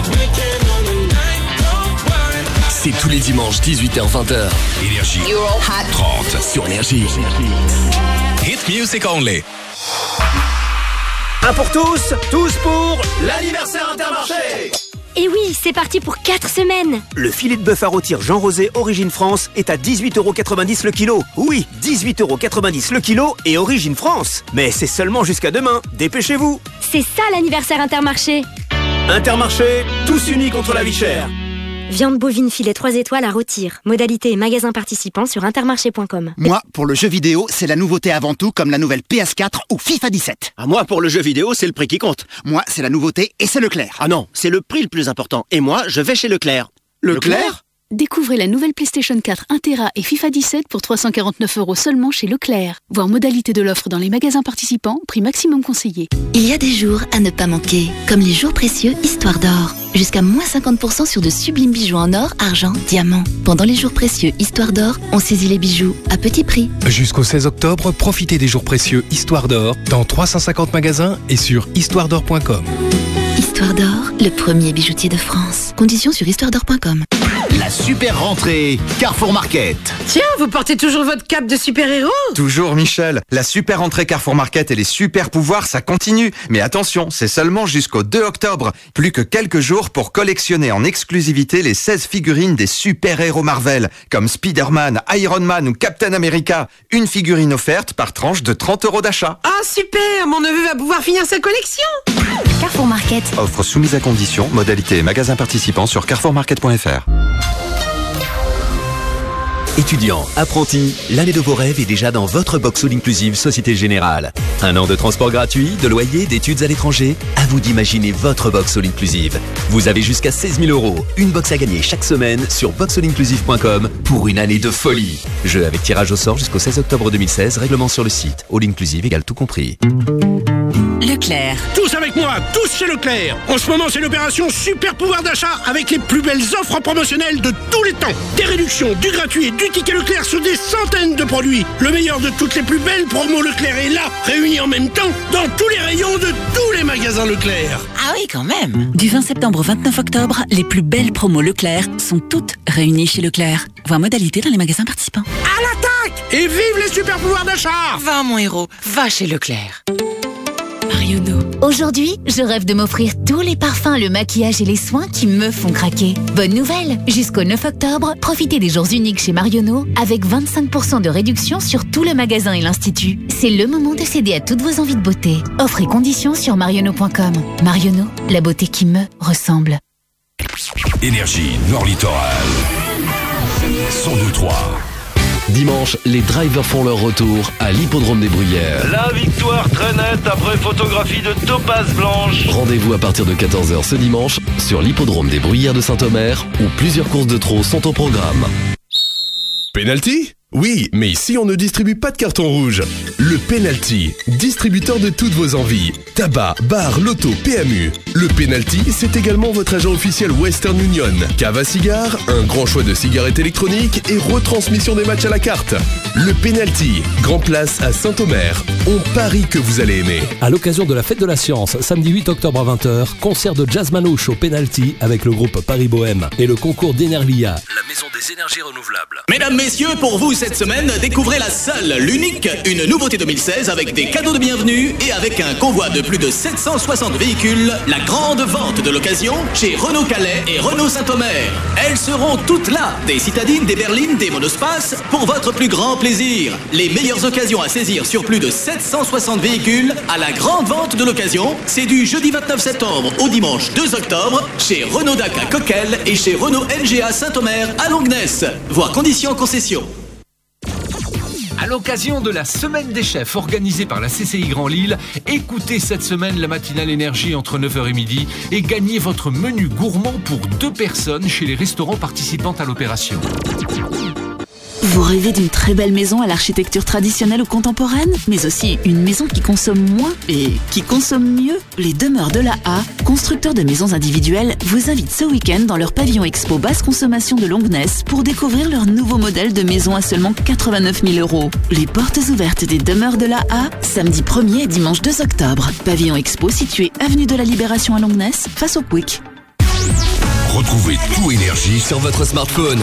C'est tous les dimanches dix-huit heures vingt heures. Énergie. Euro Hot trente sur Énergie. Hit music only. Un pour tous, tous pour l'anniversaire Intermarché. Et oui, c'est parti pour quatre semaines. Le filet de bœuf à rôtir Jean Rosé Origine France est à dix-huit euros quatre-vingt-dix le kilo. Oui, dix-huit euros quatre-vingt-dix le kilo et Origine France. Mais c'est seulement jusqu'à demain. Dépêchez-vous. C'est ça l'anniversaire Intermarché. Intermarché, tous unis contre la vie chère. Viande bovine filet trois étoiles à rôtir. Modalité et magasin participant sur intermarché point com. Moi, pour le jeu vidéo, c'est la nouveauté avant tout, comme la nouvelle P S quatre ou FIFA dix-sept. Ah, moi, pour le jeu vidéo, c'est le prix qui compte. Moi, c'est la nouveauté et c'est Leclerc. Ah non, c'est le prix le plus important. Et moi, je vais chez Leclerc. Leclerc ? Découvrez la nouvelle PlayStation quatre un Tera et FIFA dix-sept pour trois cent quarante-neuf euros seulement chez Leclerc. Voir modalité de l'offre dans les magasins participants, prix maximum conseillé. Il y a des jours à ne pas manquer, comme les jours précieux Histoire d'Or. Jusqu'à moins cinquante pour cent sur de sublimes bijoux en or, argent, diamant. Pendant les jours précieux Histoire d'Or, on saisit les bijoux à petit prix. Jusqu'au seize octobre, profitez des jours précieux Histoire d'Or dans trois cent cinquante magasins et sur histoire d'or point com. Histoire d'Or, le premier bijoutier de France. Conditions sur histoire d'or point com. La super rentrée Carrefour Market. Tiens, vous portez toujours votre cape de super-héros? Toujours, Michel. La super rentrée Carrefour Market et les super pouvoirs, ça continue. Mais attention, c'est seulement jusqu'au deux octobre. Plus que quelques jours pour collectionner en exclusivité les seize figurines des super-héros Marvel, comme Spider-Man, Iron Man ou Captain America. Une figurine offerte par tranche de trente euros d'achat. Ah, super! Mon neveu va pouvoir finir sa collection! Carrefour Market. Offre soumise à conditions, modalités et magasins participants sur carrefour market point f r. Étudiants, apprentis, l'année de vos rêves est déjà dans votre box all inclusive Société Générale. Un an de transport gratuit, de loyer, d'études à l'étranger. À vous d'imaginer votre box all inclusive. Vous avez jusqu'à seize mille euros. Une box à gagner chaque semaine sur box all inclusive point com pour une année de folie. Jeu avec tirage au sort jusqu'au seize octobre deux mille seize. Règlement sur le site. All inclusive égale tout compris. Leclerc. Tous avec moi, tous chez Leclerc. En ce moment, c'est l'opération Super Pouvoir d'achat avec les plus belles offres promotionnelles de tous les temps. Des réductions, du gratuit et du ticket Leclerc sur des centaines de produits. Le meilleur de toutes les plus belles promos Leclerc est là, réunis en même temps dans tous les rayons de tous les magasins Leclerc. Ah oui, quand même. Du vingt septembre au vingt-neuf octobre, les plus belles promos Leclerc sont toutes réunies chez Leclerc. Voir modalité dans les magasins participants. À l'attaque! Et vive les super pouvoirs d'achat! Va, mon héros, va chez Leclerc. Marionneau. Aujourd'hui, je rêve de m'offrir tous les parfums, le maquillage et les soins qui me font craquer. Bonne nouvelle! Jusqu'au neuf octobre, profitez des jours uniques chez Marionneau avec vingt-cinq pour cent de réduction sur tout le magasin et l'Institut. C'est le moment de céder à toutes vos envies de beauté. Offres et conditions sur marionneau point com. Marionneau, la beauté qui me ressemble. Énergie Nord Littoral. cent deux trois. Dimanche, les drivers font leur retour à l'hippodrome des Bruyères. La victoire très nette après photographie de Topaz Blanche. Rendez-vous à partir de quatorze heures ce dimanche sur l'hippodrome des Bruyères de Saint-Omer où plusieurs courses de trot sont au programme. Penalty ? Oui, mais ici on ne distribue pas de carton rouge. Le Penalty, distributeur de toutes vos envies. Tabac, bar, loto, P M U. Le Penalty, c'est également votre agent officiel Western Union. Cave à cigares, un grand choix de cigarettes électroniques et retransmission des matchs à la carte. Le Penalty, Grand Place à Saint-Omer. On parie que vous allez aimer. À l'occasion de la Fête de la Science, samedi huit octobre à vingt heures, concert de jazz manouche au Penalty avec le groupe Paris Bohème et le concours d'Enerlia. La maison des énergies renouvelables. Mesdames, messieurs, pour vous cette semaine, découvrez la seule, l'unique, une nouveauté deux mille seize avec des cadeaux de bienvenue et avec un convoi de plus de sept cent soixante véhicules, la grande vente de l'occasion chez Renault Calais et Renault Saint-Omer. Elles seront toutes là, des citadines, des berlines, des monospaces, pour votre plus grand plaisir. Les meilleures occasions à saisir sur plus de sept cent soixante véhicules à la grande vente de l'occasion, c'est du jeudi vingt-neuf septembre au dimanche deux octobre chez Renault Dac à Coquel et chez Renault N G A Saint-Omer à Longnes. Voir conditions concession. À l'occasion de la Semaine des Chefs organisée par la C C I Grand Lille, écoutez cette semaine la matinale énergie entre neuf heures et midi et gagnez votre menu gourmand pour deux personnes chez les restaurants participant à l'opération. Vous rêvez d'une très belle maison à l'architecture traditionnelle ou contemporaine, mais aussi une maison qui consomme moins et qui consomme mieux? Les Demeures de la A, constructeurs de maisons individuelles, vous invitent ce week-end dans leur pavillon expo basse consommation de Longnes pour découvrir leur nouveau modèle de maison à seulement quatre-vingt-neuf mille euros. Les portes ouvertes des Demeures de la A, samedi premier et dimanche deux octobre. Pavillon expo situé avenue de la Libération à Longnes, face au Pouic. Retrouvez tout Énergie sur votre smartphone.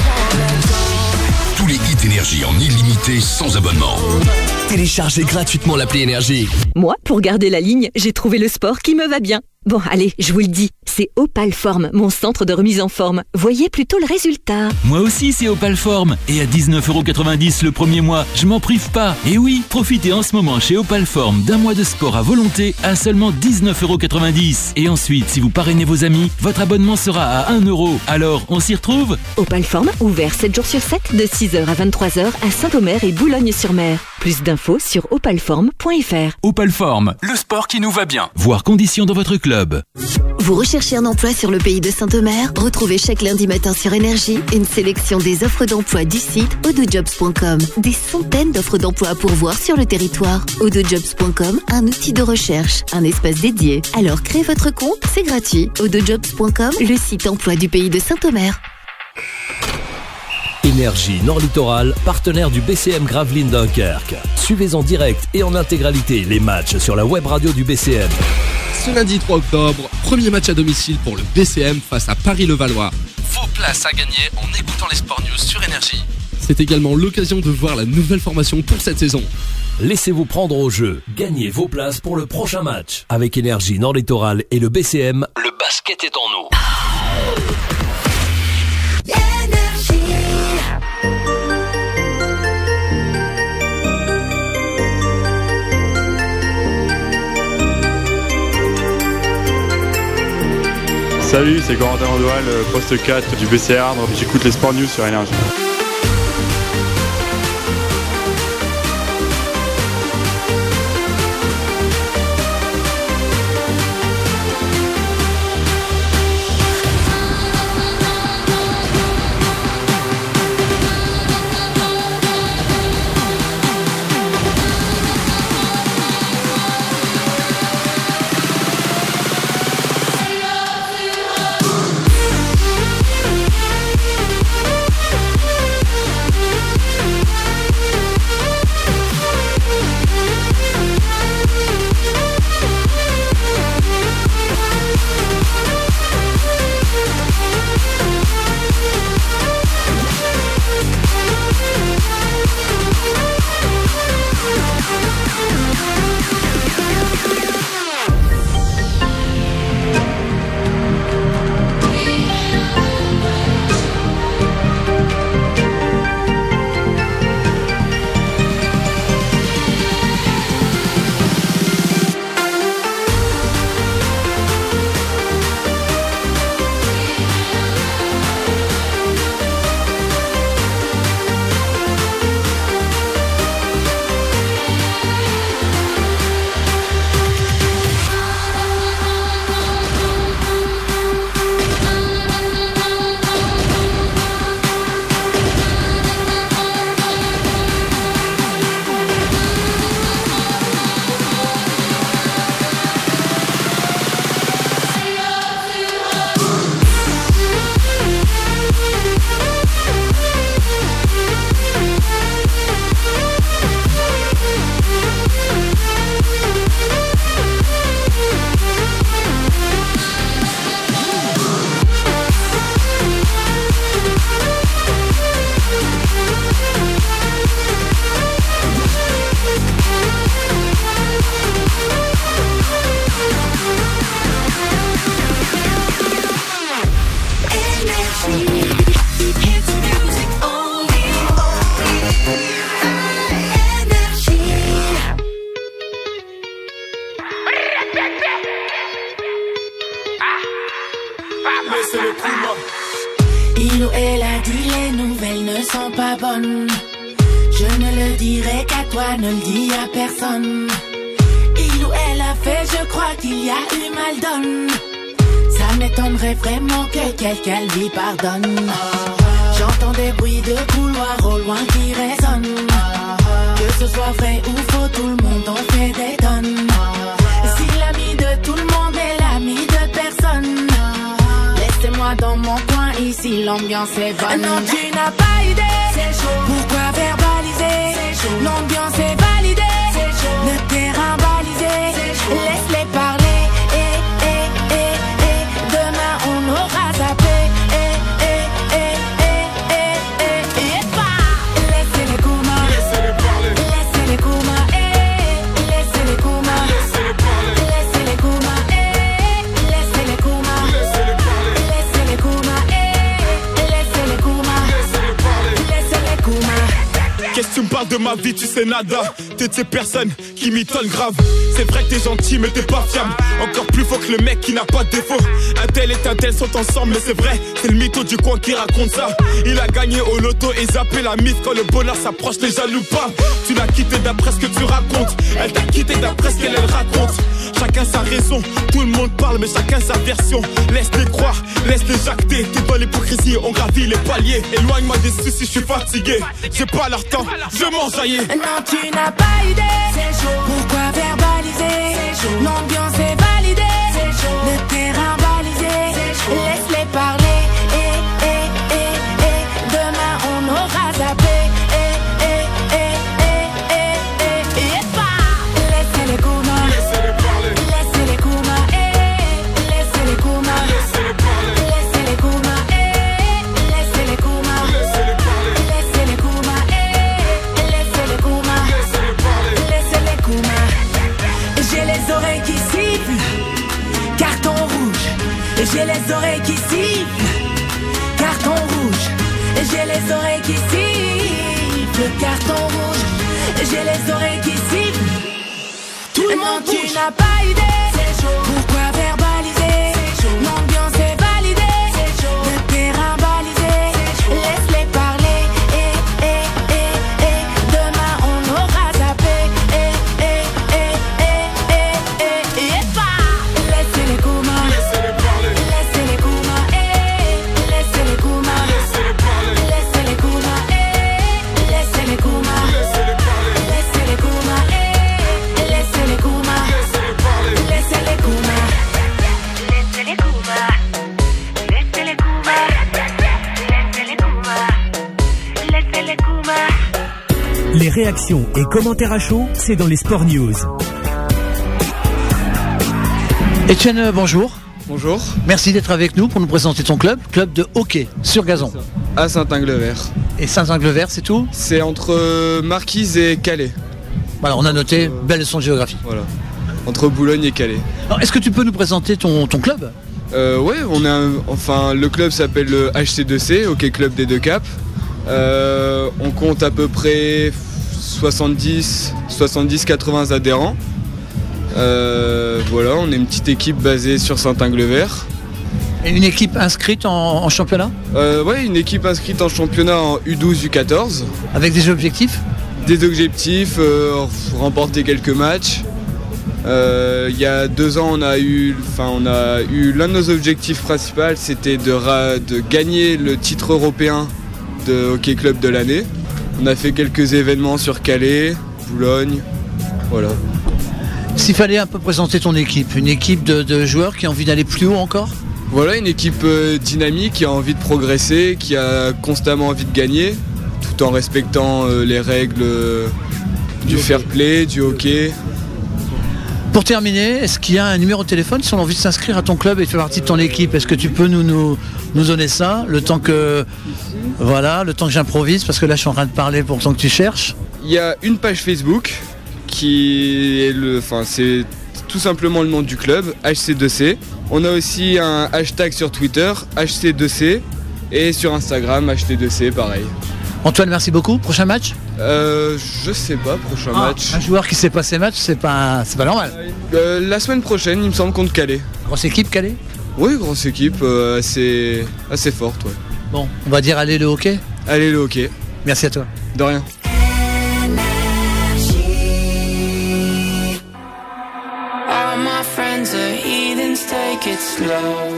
Tous les hits Énergie en illimité sans abonnement. Téléchargez gratuitement l'appli Énergie. Moi, pour garder la ligne, j'ai trouvé le sport qui me va bien. Bon, allez, je vous le dis, c'est Opalform, mon centre de remise en forme. Voyez plutôt le résultat. Moi aussi, c'est Opalform. Et à dix-neuf euros quatre-vingt-dix le premier mois, je m'en prive pas. Et oui, profitez en ce moment chez Opalform d'un mois de sport à volonté à seulement dix-neuf euros quatre-vingt-dix. Et ensuite, si vous parrainez vos amis, votre abonnement sera à un euro. Alors, on s'y retrouve? Opalform, ouvert sept jours sur sept, de six heures à vingt-trois heures à Saint-Omer et Boulogne-sur-Mer. Plus d'infos sur opalform point f r. Opalform, le sport qui nous va bien. Voir conditions dans votre club. Vous recherchez un emploi sur le pays de Saint-Omer? Retrouvez chaque lundi matin sur Énergie une sélection des offres d'emploi du site odojobs point com. Des centaines d'offres d'emploi à pourvoir sur le territoire. odojobs point com, un outil de recherche, un espace dédié. Alors créez votre compte, c'est gratuit. odojobs point com, le site emploi du pays de Saint-Omer. Énergie Nord Littoral, partenaire du B C M Gravelines Dunkerque. Suivez en direct et en intégralité les matchs sur la web radio du B C M. Ce lundi trois octobre, premier match à domicile pour le B C M face à Paris-Levallois. Vos places à gagner en écoutant les Sport News sur Énergie. C'est également l'occasion de voir la nouvelle formation pour cette saison. Laissez-vous prendre au jeu. Gagnez vos places pour le prochain match. Avec Énergie Nord Littoral et le B C M, le basket est en nous. Salut, c'est Corentin Andoual, poste quatre du B C R. J'écoute les Sport News sur Énergie. Il ou elle a dit les nouvelles ne sont pas bonnes. Je ne le dirai qu'à toi, ne le dis à personne. Il ou elle a fait, je crois qu'il y a eu mal donne. Ça m'étonnerait vraiment que quelqu'un lui pardonne. J'entends des bruits de couloir au loin qui résonnent. Que ce soit vrai ou faux, tout le monde en fait des tonnes. Si l'ami de tout le monde est l'ami de personne, laissez-moi dans mon coin, ici l'ambiance est bonne. Non, tu n'as pas idée, c'est chaud. Pourquoi verbaliser, c'est chaud. L'ambiance est validée, c'est chaud. Le terrain balisé, laisse-les parler. Et, et, et, et, demain on aura zappé. Et, et, et, et, et, et, et, bah. Laissez-les coumas, laissez-les parler. Laissez-les coumas, et laissez-les coumas. Laissez-les parler. Laissez-les coumas, et laissez-les coumas. Laissez-les parler. Laissez-les coumas, et laissez-les coumas. Laissez-les parler. Laissez-les coumas. Qu'est-ce que tu me parles de ma vie, tu sais nada. T'es de ces personnes qui m'étonnent grave. C'est vrai que t'es gentil mais t'es pas fiable. Encore plus faux que le mec qui n'a pas de défaut. Un tel et un tel sont ensemble mais c'est vrai. C'est le mytho du coin qui raconte ça. Il a gagné au loto et zappé la mythe. Quand le bonheur s'approche les jaloux pas. Tu l'as quitté d'après ce que tu racontes. Elle t'a quitté d'après ce qu'elle elle raconte. Chacun sa raison. Tout le monde parle, mais chacun sa version. Laisse-les croire, laisse-les jacter. T'es dans l'hypocrisie, on gravit les paliers. Éloigne-moi des soucis, je suis fatigué. J'ai pas leur temps, je m'en jaillis. Non, tu n'as pas idée. C'est chaud. Pourquoi verbaliser? C'est chaud. L'ambiance est validée. C'est chaud. Le terrain balisé. C'est chaud. Laisse-les parler. Et, et, et, et. Demain, on aura zappé. Et, et, et, et, et, et. Et pas. Laissez les Kuma. Laissez-les parler. Laissez les Kuma. Et, laissez les Kuma. Laissez-les parler. Laissez les Kuma. Et, laissez les Kuma. Laissez-les parler. Laissez les Kuma. Et, laissez les Kuma. Laissez-les parler. Laissez les Kuma. J'ai les oreilles qui sifflent. Carton rouge. J'ai les oreilles qui sifflent. Carton rouge. J'ai les oreilles qui sifflent. Carton rouge. J'ai les oreilles qui sifflent. Tout le monde tu n'as pas idée. C'est chaud. Pourquoi verbaliser? C'est chaud. L'ambiance est validée. C'est chaud. Le terrain balisé. C'est chaud. Laisse-les parler. Et, et, et, et. Demain on aura zappé. Et, et, et, et, et, et. Et pas. Laissez les Kuma. Laissez-les parler. Laissez les Kuma. Et, laissez les Kuma. Laissez-les parler. Laissez les Kuma. Et, laissez les Kuma. Laissez-les parler. Laissez les Kuma. Et, laissez les Kuma. Laissez-les parler. Laissez les Kuma. Laissez les Kuma. Laissez les Kuma. Laissez les Kuma. Laissez les Kuma. Les réactions et commentaires à chaud, c'est dans les Sport News. Etienne, bonjour. Bonjour. Merci d'être avec nous pour nous présenter ton club, club de hockey sur gazon. À Saint-Ingle-Vert. Et Saint-Ingle-Vert, c'est tout? C'est entre euh, Marquise et Calais. Voilà, on a noté, euh, belle leçon de géographie. Voilà, entre Boulogne et Calais. Alors, est-ce que tu peux nous présenter ton, ton club? euh, Ouais, on a un, enfin, le club s'appelle le H C deux C, Hockey Club des Deux Caps. Euh, on compte à peu près soixante-dix quatre-vingts adhérents. Euh, voilà, on est une petite équipe basée sur Saint-Ingle-Vert. Et une équipe inscrite en, en championnat? euh, Ouais, une équipe inscrite en championnat en U douze, U quatorze. Avec des objectifs? Des objectifs, euh, remporter quelques matchs. Euh, il y a deux ans, on a eu, enfin, on a eu l'un de nos objectifs principaux, c'était de, ra- de gagner le titre européen de Hockey Club de l'année. On a fait quelques événements sur Calais, Boulogne, voilà. S'il fallait un peu présenter ton équipe, une équipe de, de joueurs qui a envie d'aller plus haut encore? Voilà, une équipe euh, dynamique qui a envie de progresser, qui a constamment envie de gagner, tout en respectant euh, les règles euh, du fair play, du hockey. Pour terminer, est-ce qu'il y a un numéro de téléphone si on a envie de s'inscrire à ton club et de faire partie de ton équipe? Est-ce que tu peux nous, nous, nous donner ça, le temps que voilà, le temps que j'improvise, parce que là je suis en train de parler pour le temps que tu cherches? Il y a une page Facebook qui est le, enfin c'est tout simplement le nom du club, H C deux C. On a aussi un hashtag sur Twitter, H C deux C, et sur Instagram, H C deux C, pareil. Antoine, merci beaucoup. Prochain match? Euh, je sais pas, prochain ah, match. Un joueur qui sait pas ses matchs, c'est pas, c'est pas normal. Euh, la semaine prochaine, il me semble, contre Calais. Grosse équipe, Calais? Oui, grosse équipe, euh, assez, assez forte, ouais. Bon, on va dire allez le hockey? Allez le hockey. Merci à toi. De rien. All my friends are heathens, take it slow.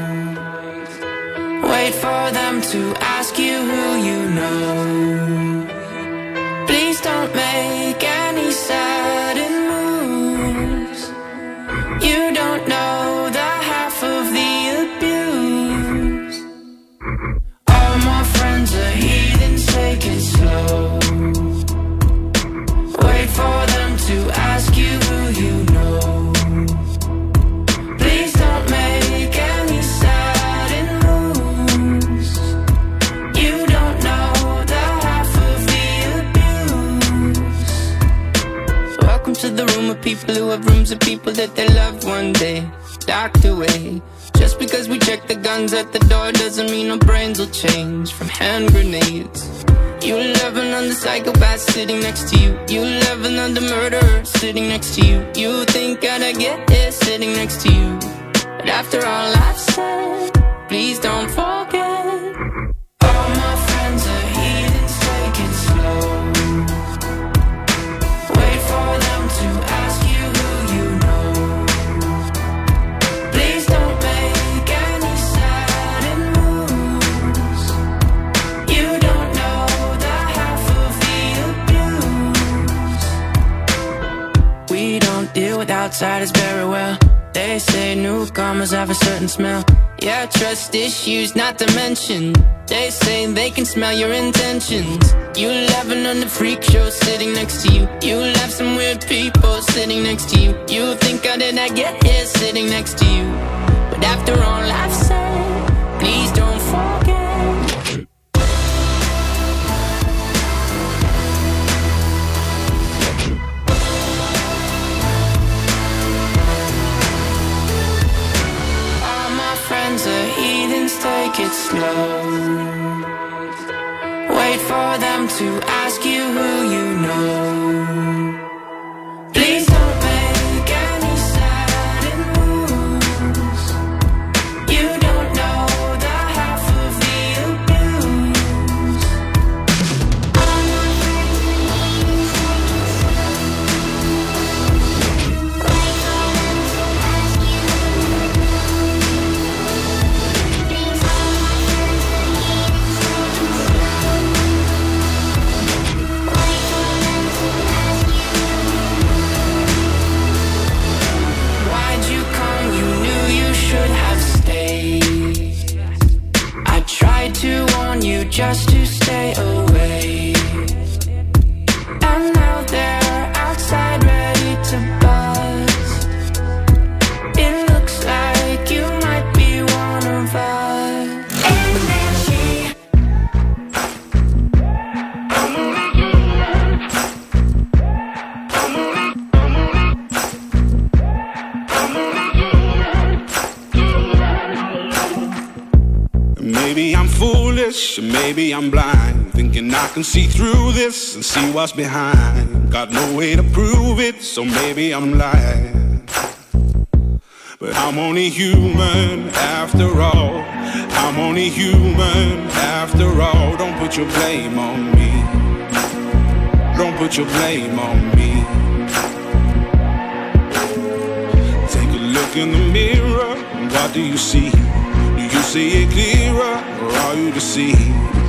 Wait for them to ask you who you know. Please don't make any sudden moves. You don't know the half of the abuse. All my friends are heathens, take it slow. Wait for them to ask you who you know. Please don't make any sudden moves. You don't know the half of the abuse. Welcome to the room of people who have rooms of people that they loved one day docked away. Just because we check the guns at the door doesn't mean our brains will change from hand grenades. You love another psychopath sitting next to you. You love another murderer sitting next to you. You think I'd get here sitting next to you. But after all I've said, please don't forget. All my friends are heathens, take it slow. Wait for them to ask you who you know. outside is very well. They say newcomers have a certain smell. Yeah, trust issues not to mention. They say they can smell your intentions. You laughing on the freak show sitting next to you. You laugh some weird people sitting next to you. You think how did I get here sitting next to you? But after all I've said, please don't forget. The heathens, take it slow. Wait for them to ask you who you know. Please don't make any sudden moves. You don't know the half of the abuse. I'm not to warn you just to stay away. And now they're outside ready to buzz. It looks like you might be one of us. Energy. Maybe I'm foolish, maybe I'm blind, thinking I can see through this and see what's behind. Got no way to prove it, so maybe I'm lying. But I'm only human after all. I'm only human after all. Don't put your blame on me. Don't put your blame on me. Take a look in the mirror, what do you see? You see it clearer, or are you deceived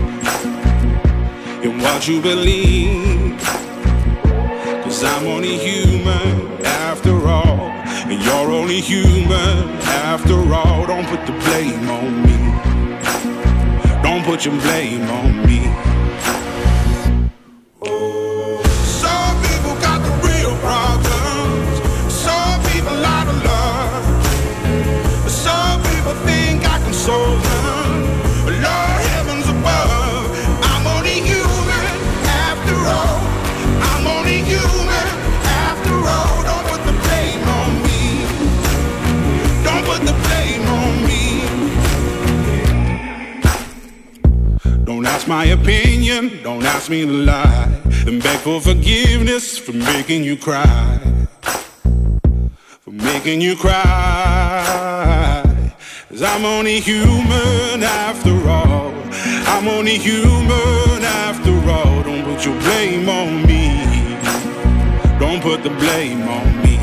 in what you believe? Cause I'm only human after all, and you're only human after all. Don't put the blame on me. Don't put your blame on me. Some people got the real problems. Some people out of love. Some people think I can solve them. Lord heavens above, I'm only human after all. I'm only human after all. Don't put the blame on me. Don't put the blame on me. Don't ask my opinion, don't ask me to lie, and beg for forgiveness for making you cry. For making you cry. Cause I'm only human after all. I'm only human after all. Don't put your blame on me. Don't put the blame on me.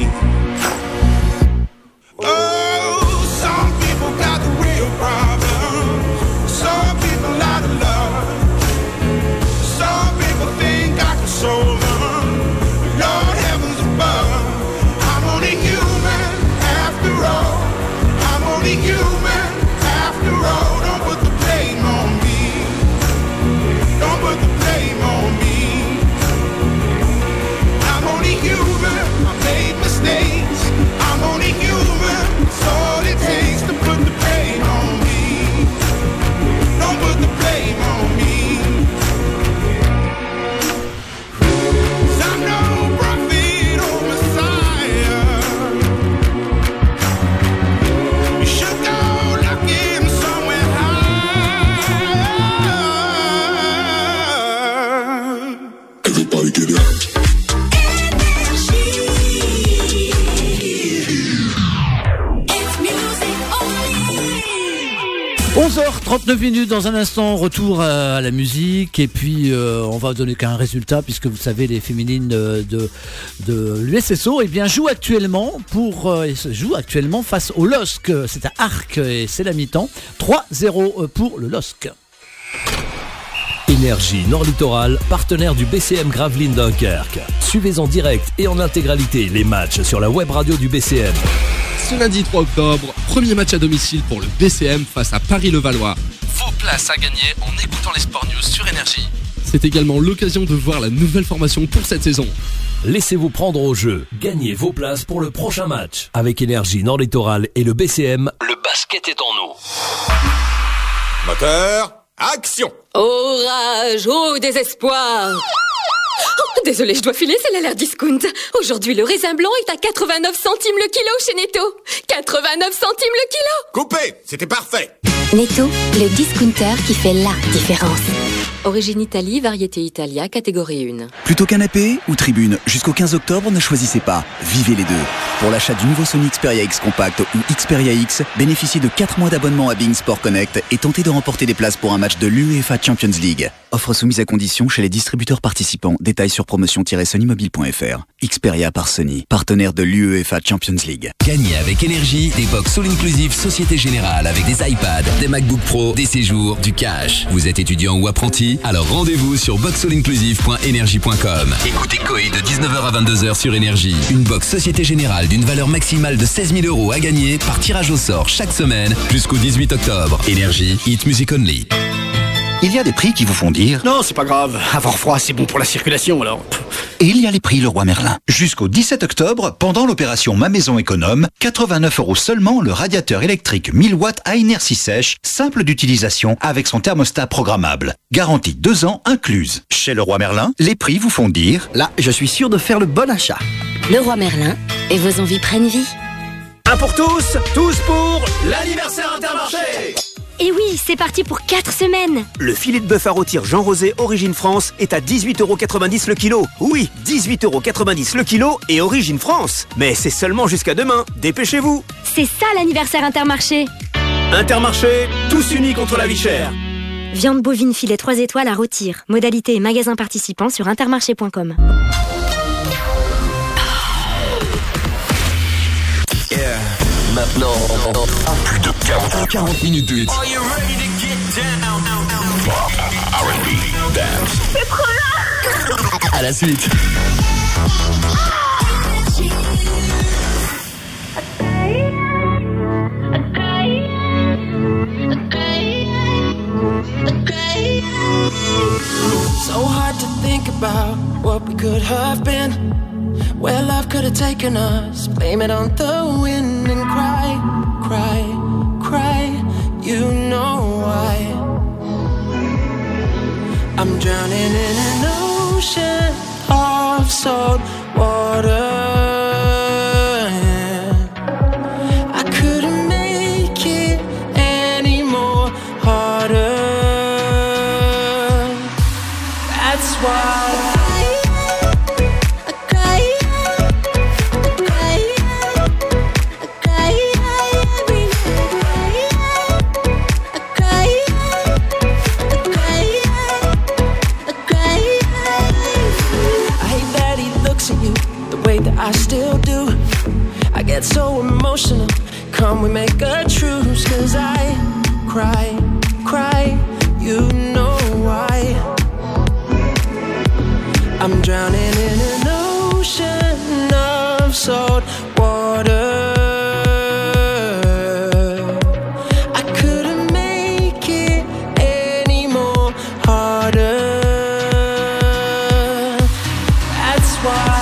Oh, some people got the real problems. Some people out of love. Some people think I can solve them. Lord heavens above, I'm only human after all. I'm only human after all. Don't put the blame on me. Don't put the blame on me. I'm only human. I made mistakes. I'm only human. It's all it takes to put the blame on me. Don't put the blame on me. 'Cause I'm no prophet or Messiah. You should go looking somewhere high. Everybody get out. onze heures trente-neuf minutes, dans un instant, retour à la musique, et puis euh, on va donner qu'un résultat, puisque vous savez, les féminines de, de, de l'U S S O eh bien, jouent actuellement pour euh, jouent actuellement face au L O S C. C'est à Arques et c'est la mi-temps. trois zéro pour le L O S C. Énergie Nord Littoral, partenaire du B C M Gravelines Dunkerque. Suivez en direct et en intégralité les matchs sur la web radio du B C M. Ce lundi trois octobre, premier match à domicile pour le B C M face à Paris-Levallois. Vos places à gagner en écoutant les Sport News sur Énergie. C'est également l'occasion de voir la nouvelle formation pour cette saison. Laissez-vous prendre au jeu. Gagnez vos places pour le prochain match. Avec Énergie Nord Littoral et le B C M, le basket est en nous. Moteur, action! Orage, au désespoir. Oh, désolé, je dois filer, c'est l'alerte discount. Aujourd'hui, le raisin blanc est à quatre-vingt-neuf centimes le kilo chez Netto. quatre-vingt-neuf centimes le kilo. Coupé, c'était parfait. Netto, le discounter qui fait la différence. Origine Italie, variété Italia, catégorie un. Plutôt canapé ou tribune, jusqu'au quinze octobre, ne choisissez pas. Vivez les deux. Pour l'achat du nouveau Sony Xperia X Compact ou Xperia X, bénéficiez de quatre mois d'abonnement à Bing Sport Connect et tentez de remporter des places pour un match de l'UEFA Champions League. Offre soumise à condition chez les distributeurs participants. Détails sur promotion tiret sony mobile point f r. Xperia par Sony, partenaire de l'UEFA Champions League. Gagnez avec Énergie des box all inclusive Société Générale avec des iPads, des MacBook Pro, des séjours, du cash. Vous êtes étudiant ou apprenti? Alors rendez-vous sur box all inclusive point énergie point com. Écoutez Coé de dix-neuf heures à vingt-deux heures sur Énergie. Une box Société Générale d'une valeur maximale de seize mille euros à gagner par tirage au sort chaque semaine jusqu'au dix-huit octobre. Énergie, hit music only. Il y a des prix qui vous font dire... Non, c'est pas grave. Avoir froid, c'est bon pour la circulation, alors. Et il y a les prix Leroy Merlin. Jusqu'au dix-sept octobre, pendant l'opération Ma Maison Économe, quatre-vingt-neuf euros seulement le radiateur électrique mille watts à inertie sèche, simple d'utilisation avec son thermostat programmable. Garantie deux ans incluse. Chez Leroy Merlin, les prix vous font dire... Là, je suis sûr de faire le bon achat. Leroy Merlin, et vos envies prennent vie. Un pour tous, tous pour l'anniversaire Intermarché. Et oui, c'est parti pour quatre semaines. Le filet de bœuf à rôtir Jean Rosé Origine France est à dix-huit euros quatre-vingt-dix le kilo. Oui, dix-huit euros quatre-vingt-dix le kilo et Origine France. Mais c'est seulement jusqu'à demain. Dépêchez-vous. C'est ça l'anniversaire Intermarché. Intermarché, tous unis contre la vie chère. Viande bovine filet trois étoiles à rôtir. Modalité et magasin participant sur intermarché point com. Yeah. Maintenant, plus de quarante, quarante minutes de hits. Pop, R and B, dance. C'est trop là. À la suite. So hard to think about what we could have been, where love could have taken us. Blame it on the wind and cry, cry, cry. You know why. I'm drowning in an ocean of salt water. I couldn't make it any more harder. That's why I still do. I get so emotional. Come we make a truce, 'cause I cry, cry. You know why. I'm drowning in an ocean of salt water. I couldn't make it any more harder. That's why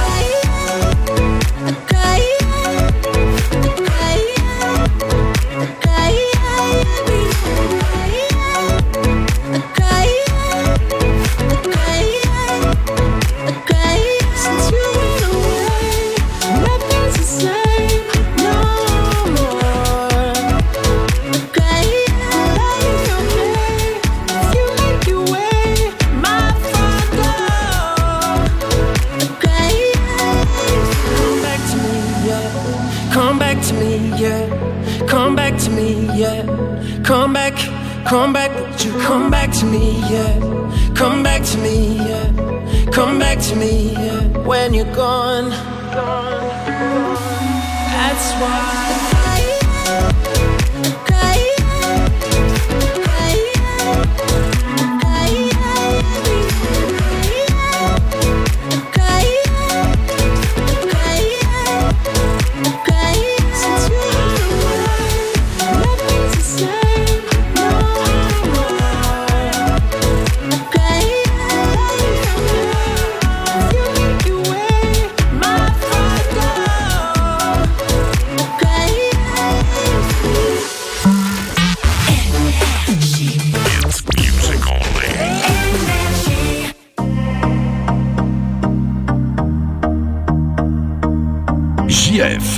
Come back, come back, would you come back to me, yeah. Come back to me, yeah. Come back to me, yeah. When you're gone, that's why.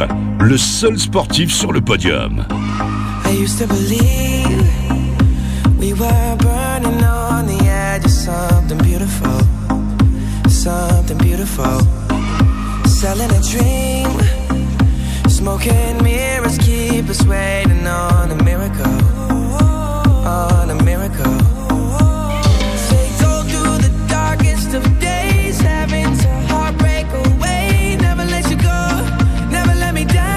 le seul sportif sur le podium. I used to believe we were burning on the edge of something beautiful, something beautiful. Selling a dream, smoking mirrors keep us waiting on a miracle, on a miracle. Say go through the darkest of days, having to heartbreak away, never let you go, never let me down.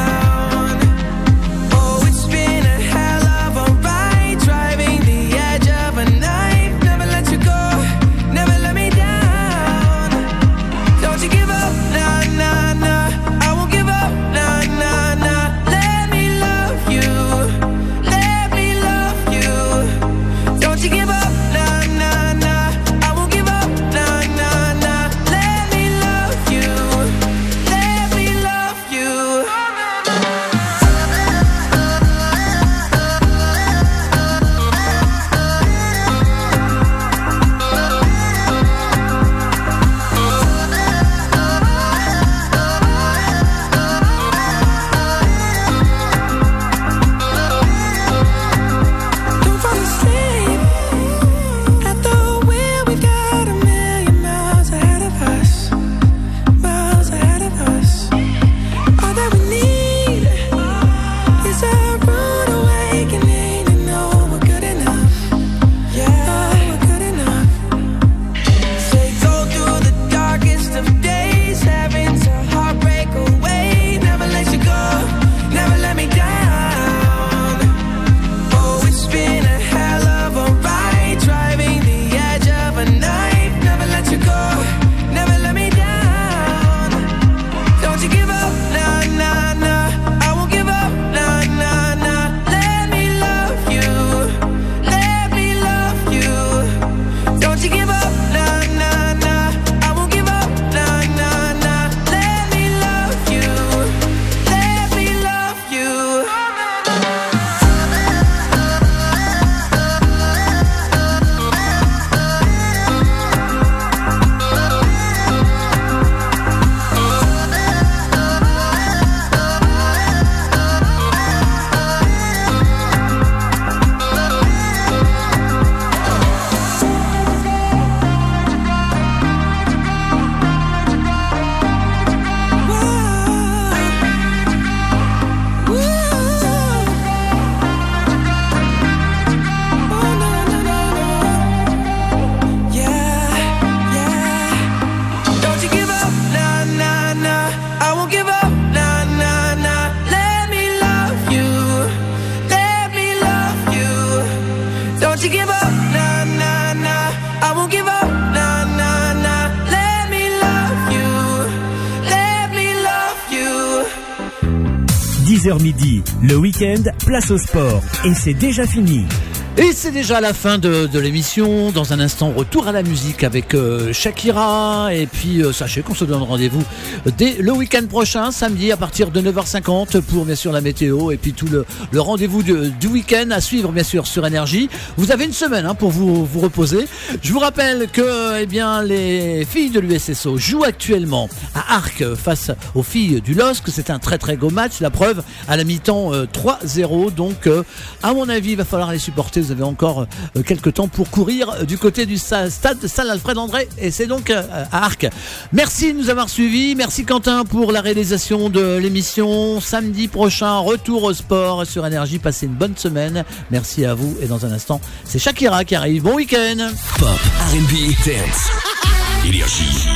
dix heures midi, le week-end, place au sport. Et c'est déjà fini. Et c'est déjà la fin de, de l'émission. Dans un instant, retour à la musique avec euh, Shakira. Et puis, euh, sachez qu'on se donne rendez-vous dès le week-end prochain, samedi, à partir de neuf heures cinquante pour, bien sûr, la météo. Et puis, tout le, le rendez-vous du, du week-end à suivre, bien sûr, sur Énergie. Vous avez une semaine hein, pour vous, vous reposer. Je vous rappelle que eh bien, les filles de l'U S S O jouent actuellement à Arc face aux filles du L O S C. C'est un très, très beau match. La preuve, à la mi-temps, euh, trois zéro. Donc, euh, à mon avis, il va falloir les supporter. Vous avez encore euh, quelques temps pour courir euh, du côté du stade Salle Alfred André, et c'est donc euh, à Arc. Merci de nous avoir suivis. Merci Quentin pour la réalisation de l'émission. Samedi prochain, retour au sport sur Énergie. Passez une bonne semaine. Merci à vous. Et dans un instant, c'est Shakira qui arrive. Bon week-end. Pop, R and B, dance. Énergie.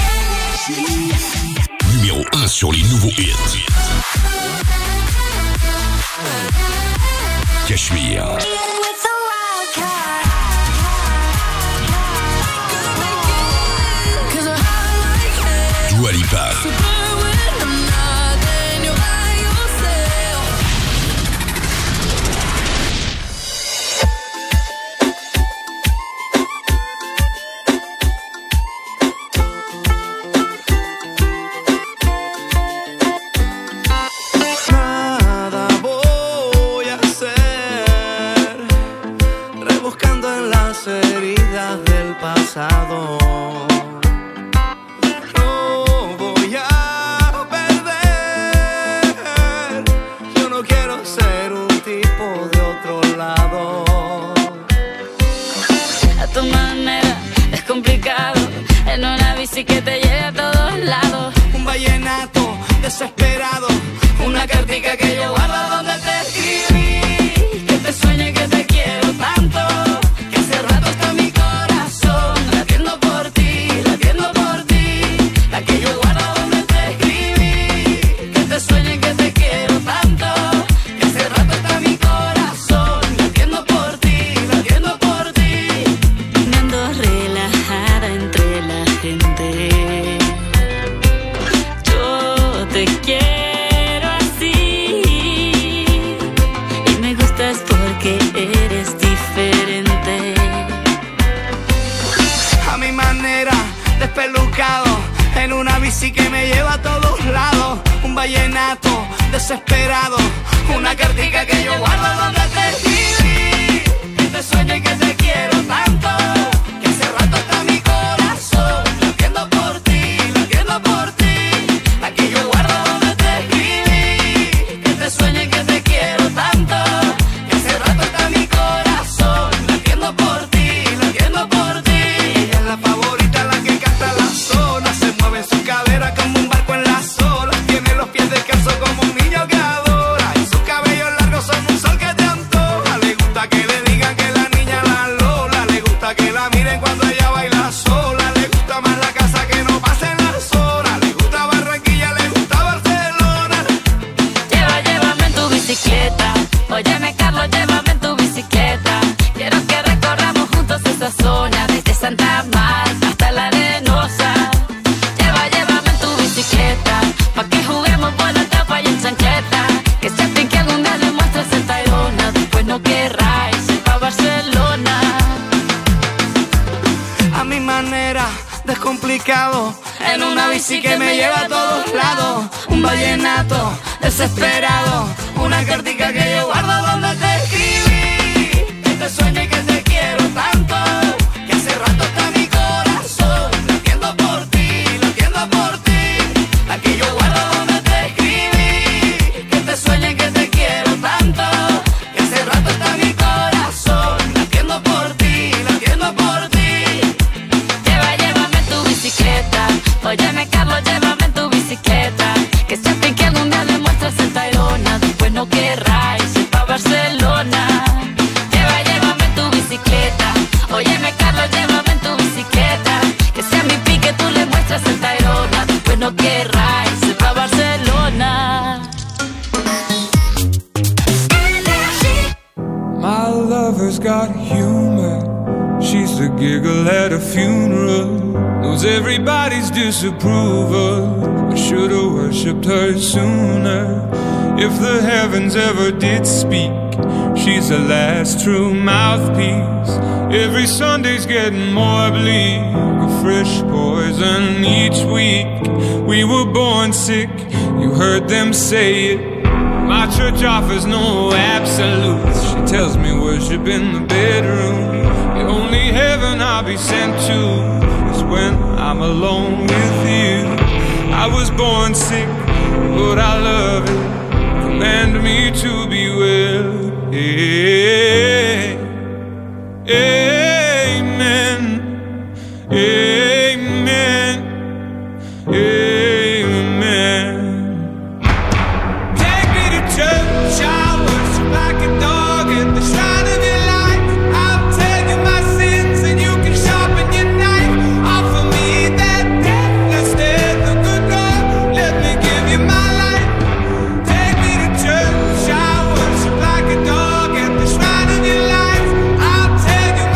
Numéro un sur les nouveaux hits. Cachemire. Dua Lipa. Nada voy a hacer bici que te lleve a todos lados. Un vallenato desesperado, una cartica que yo guardo donde te escribí. Que te sueñe que te quiero tanto, que hace rato está mi corazón latiendo por ti, latiendo por ti. La que yo guardo donde te escribí. Que te sueñe que te quiero tanto, que hace rato está mi corazón latiendo por ti, latiendo por ti. Ando relajada entre la gente. Yo te quiero así y me gustas porque eres diferente. A mi manera, despelucado, en una bici que me lleva a todos lados. Un vallenato desesperado, una cartica que yo guardo donde te escribí. Que te sueñe que te quiero tanto, que hace rato está mi corazón latiendo por ti, latiendo por ti. La que yo guardo donde te escribí. Que te sueñe que te quiero tanto, que hace rato está mi corazón latiendo por ti, latiendo por ti. Ella es la favorita, la que canta la zona. Se mueve en su cadera como un barco en las olas. Tiene los pies descalzos como un niño que adora. Y sus cabellos largos son un sol que te antoja. Le gusta que le digan que la niña la Lola. Le gusta que la miren cuando ella baila sola. Le gusta más la casa que no pasen las horas. Le gusta Barranquilla, le gusta Barcelona. Lleva, llévame en tu bicicleta. Óyeme, Carlos, llévame en tu bicicleta. Quiero que recorramos juntos esa zona, desde Santa Marta hasta la Arenosa. Lleva, llévame en tu bicicleta, pa' que juguemos por la tapa y en chancleta. Que se fin que algún día demuestres el Tayrona, después no querráis ir pa' Barcelona. A mi manera, descomplicado, en una bici que me lleva a todos lados. Un vallenato desesperado, una cartica que yo guardo donde te escribí. Que te sueñe que te quiero tanto, que hace rato está mi corazón latiendo por ti, latiendo por ti. La que yo guardo donde te escribí. Que te sueñe que te quiero tanto, que hace rato está mi corazón latiendo por ti, latiendo por ti. Lleva, llévame en tu bicicleta. Óyeme, Carlos, llévame en tu bicicleta. Que se fin que algún día demuestres el Tayrona, después no querráis ir pa' Barcelona. Lleva, llévame en tu bicicleta. Óyeme, Carlos, llévame en tu bicicleta. Que sea mi pique, tú le muestras el Tayrona, después no querráis ir pa' Barcelona. My lover's got humor. She's the giggle at a funeral. Knows everybody's disapproval. I should've worshipped her sooner. If the heavens ever did speak, she's the last true mouthpiece. Every Sunday's getting more bleak, a fresh poison each week. We were born sick, you heard them say it. My church offers no absolutes. She tells me worship in the bedroom. The only heaven I'll be sent to is when I'm alone with you. I was born sick, but I love it. Command me to be well. Hey, amen. Amen. Amen. Take me to church, I worship like a dog at the shrine of your life. I'll tell you my sins and you can sharpen your knife. Offer me that deathless death, the good Lord, let me give you my life. Take me to church, I worship like a dog at the shrine of your life. I'll tell you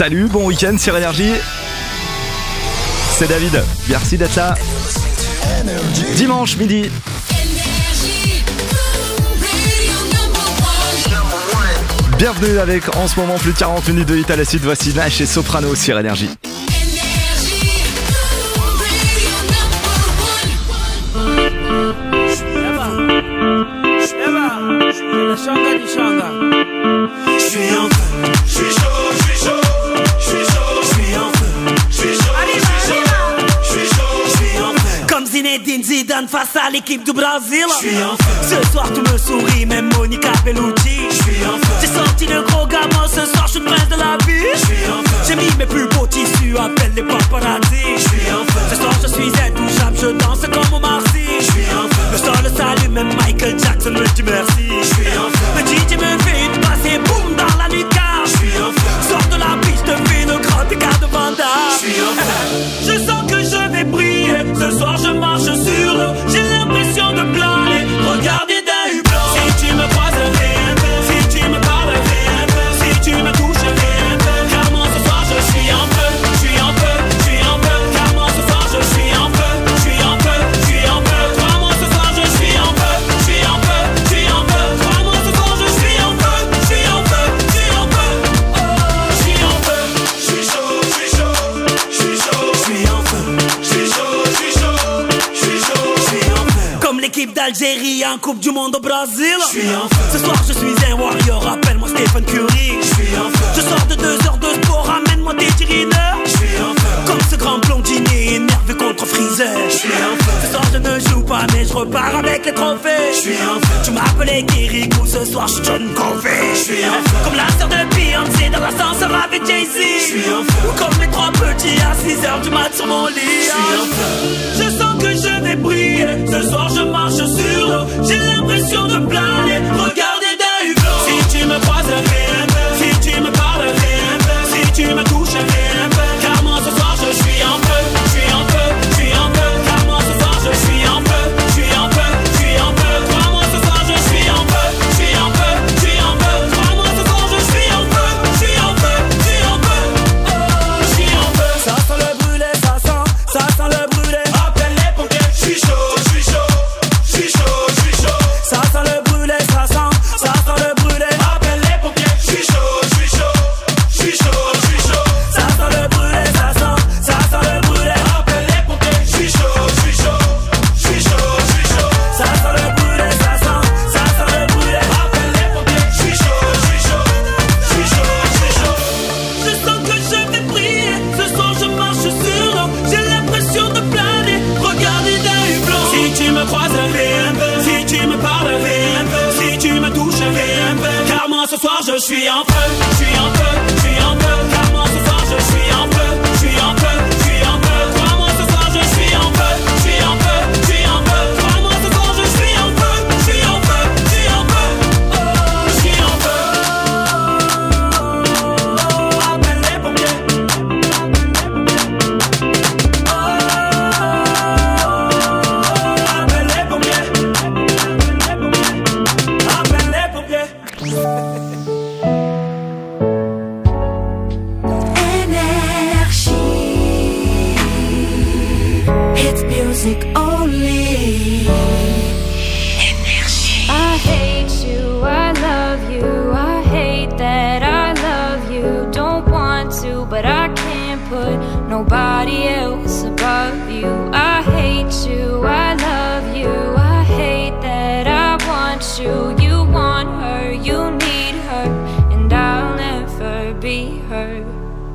Salut, bon week-end sur Énergie. C'est David, merci d'être là. Dimanche midi. Bienvenue avec en ce moment plus de quarante minutes de hit à la suite. Voici Nash et Soprano sur Énergie. Je suis en feu, je suis chaud, je suis chaud, je suis chaud, je suis en feu, je suis chaud, je suis chaud, je suis chaud, je suis en feu. Comme Zinedine Zidane face à l'équipe du Brésil. Je suis en feu. Ce soir tout me sourit, même Monica Bellucci. Je suis en feu. J'ai sorti le gros gamin, ce soir je suis le prince de la vie. Je suis en feu. J'ai mis mes plus beaux tissus, appelle les paparazzi. Je suis en feu. Ce soir je suis intouchable, je danse comme Omar Sy. Je suis en feu. Le sol le salue, même Michael Jackson me dit merci. Je suis en feu. Le D J me fait une passe et boum dans la lucarne. Je suis en feu. Sors de la piste, fais le grand écart de Vanda. Je suis en feu. Je sens que je vais briller. Ce soir je marche sur l'eau. J'ai l'impression de planer. Regardez d'un hublot. Si tu me croises, fais un peu. Si tu me parles, fais un peu. Si tu me touches, fais un peu. Car moi ce soir je suis en feu. Je suis en feu, je suis en feu. Car moi ce soir je suis en feu. Je suis en feu, je suis en feu. Toi moi ce soir je suis en feu. Je suis en feu, je suis en feu. Toi moi ce soir je suis en feu. Je suis en feu, je suis en feu. Oh, je suis en feu. Je suis chaud, je suis chaud. Je suis chaud, je suis en feu. Je suis chaud, je suis chaud. Je suis chaud, je suis en feu. Comme l'équipe d'Algérie en Coupe du Monde au Brésil. Je suis en feu. Ce soir je suis un warrior, appelle-moi Stephen Curry. Je suis en feu. Je sors de deux heures de sport, ramène-moi tes tirineurs. Je suis en feu. Comme ce grand blondinier énervé contre Freezer. Je suis en feu. Ce soir je ne joue pas mais je repars avec les trophées. Je suis en feu. Tu m'appelais Kirikou, ce soir je suis John Covey. Je suis en feu. Comme la sœur de Beyoncé dans l'ascenseur avec Jay-Z. Je suis en feu. Ou comme les trois petits à six heures du mat sur mon lit. Je suis en feu. Je sens que je vais briller. Ce soir je marche sur l'eau. J'ai l'impression de planer. Regardez d'un hublot. Si tu me croises, fais un peu. Si tu me parles, fais un peu. Si tu me touches, fais un peu. Car moi ce soir je suis en feu. Je suis en feu, je suis en feu. Car moi ce soir je suis en feu. Je suis en feu, je suis en feu. Toi moi ce soir je suis en feu. Je suis en feu, je suis en feu. Toi moi ce soir je suis en feu. Je suis en feu, je suis en feu. Oh, je suis en feu. Ça sent le brûlé, ça sent, ça sent le brûlé. Appelle les pompiers. Je suis chaud, je suis chaud. Je suis chaud, je suis chaud. Ça sent le brûlé, ça sent, ça sent le brûlé. Appelle les pompiers. Je suis chaud, je suis chaud. Je suis chaud, je suis chaud. Ça sent le brûlé, ça sent, ça sent le brûlé. Appelle les pompiers. Je suis chaud, je suis chaud. Je suis chaud, je suis chaud. Ça sent le brûlé, ça sent, ça sent le brûlé. Appelle les pompiers. Je suis chaud, je suis chaud. Je suis chaud, je suis chaud. Je sens que je vais briller. Ce soir je marche sur l'eau. J'ai l'impression de planer. Regardez d'un hublot. Si tu me croises, fais un peu. Si tu me parles, fais un peu. Si tu me touches, fais un peu. Car moi ce soir je suis en feu. Je suis en feu, je suis en feu. Car moi ce soir je suis en feu. Je suis en feu, je suis en feu. Toi moi ce soir je suis en feu. Je suis en feu, je suis en feu. Toi moi ce soir je suis en feu. Je suis en feu, je suis en feu. Oh, je suis en feu. Oh, appelle les pompiers. Oh, appelle les pompiers. Appelle les pompiers. It's music only. Energy. I hate you, I love you, I hate that I love you. Don't want to, but I can't put nobody else above you. I hate you, I love you, I hate that I want you. You want her, you need her, and I'll never be her.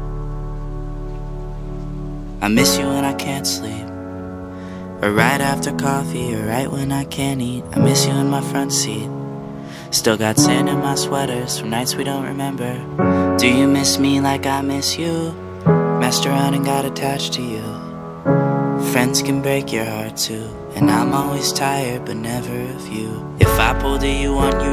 I miss you when I can't sleep, or right after coffee, or right when I can't eat. I miss you in my front seat. Still got sand in my sweaters from nights we don't remember. Do you miss me like I miss you? Messed around and got attached to you. Friends can break your heart too, and I'm always tired but never of you. If I pulled a you on you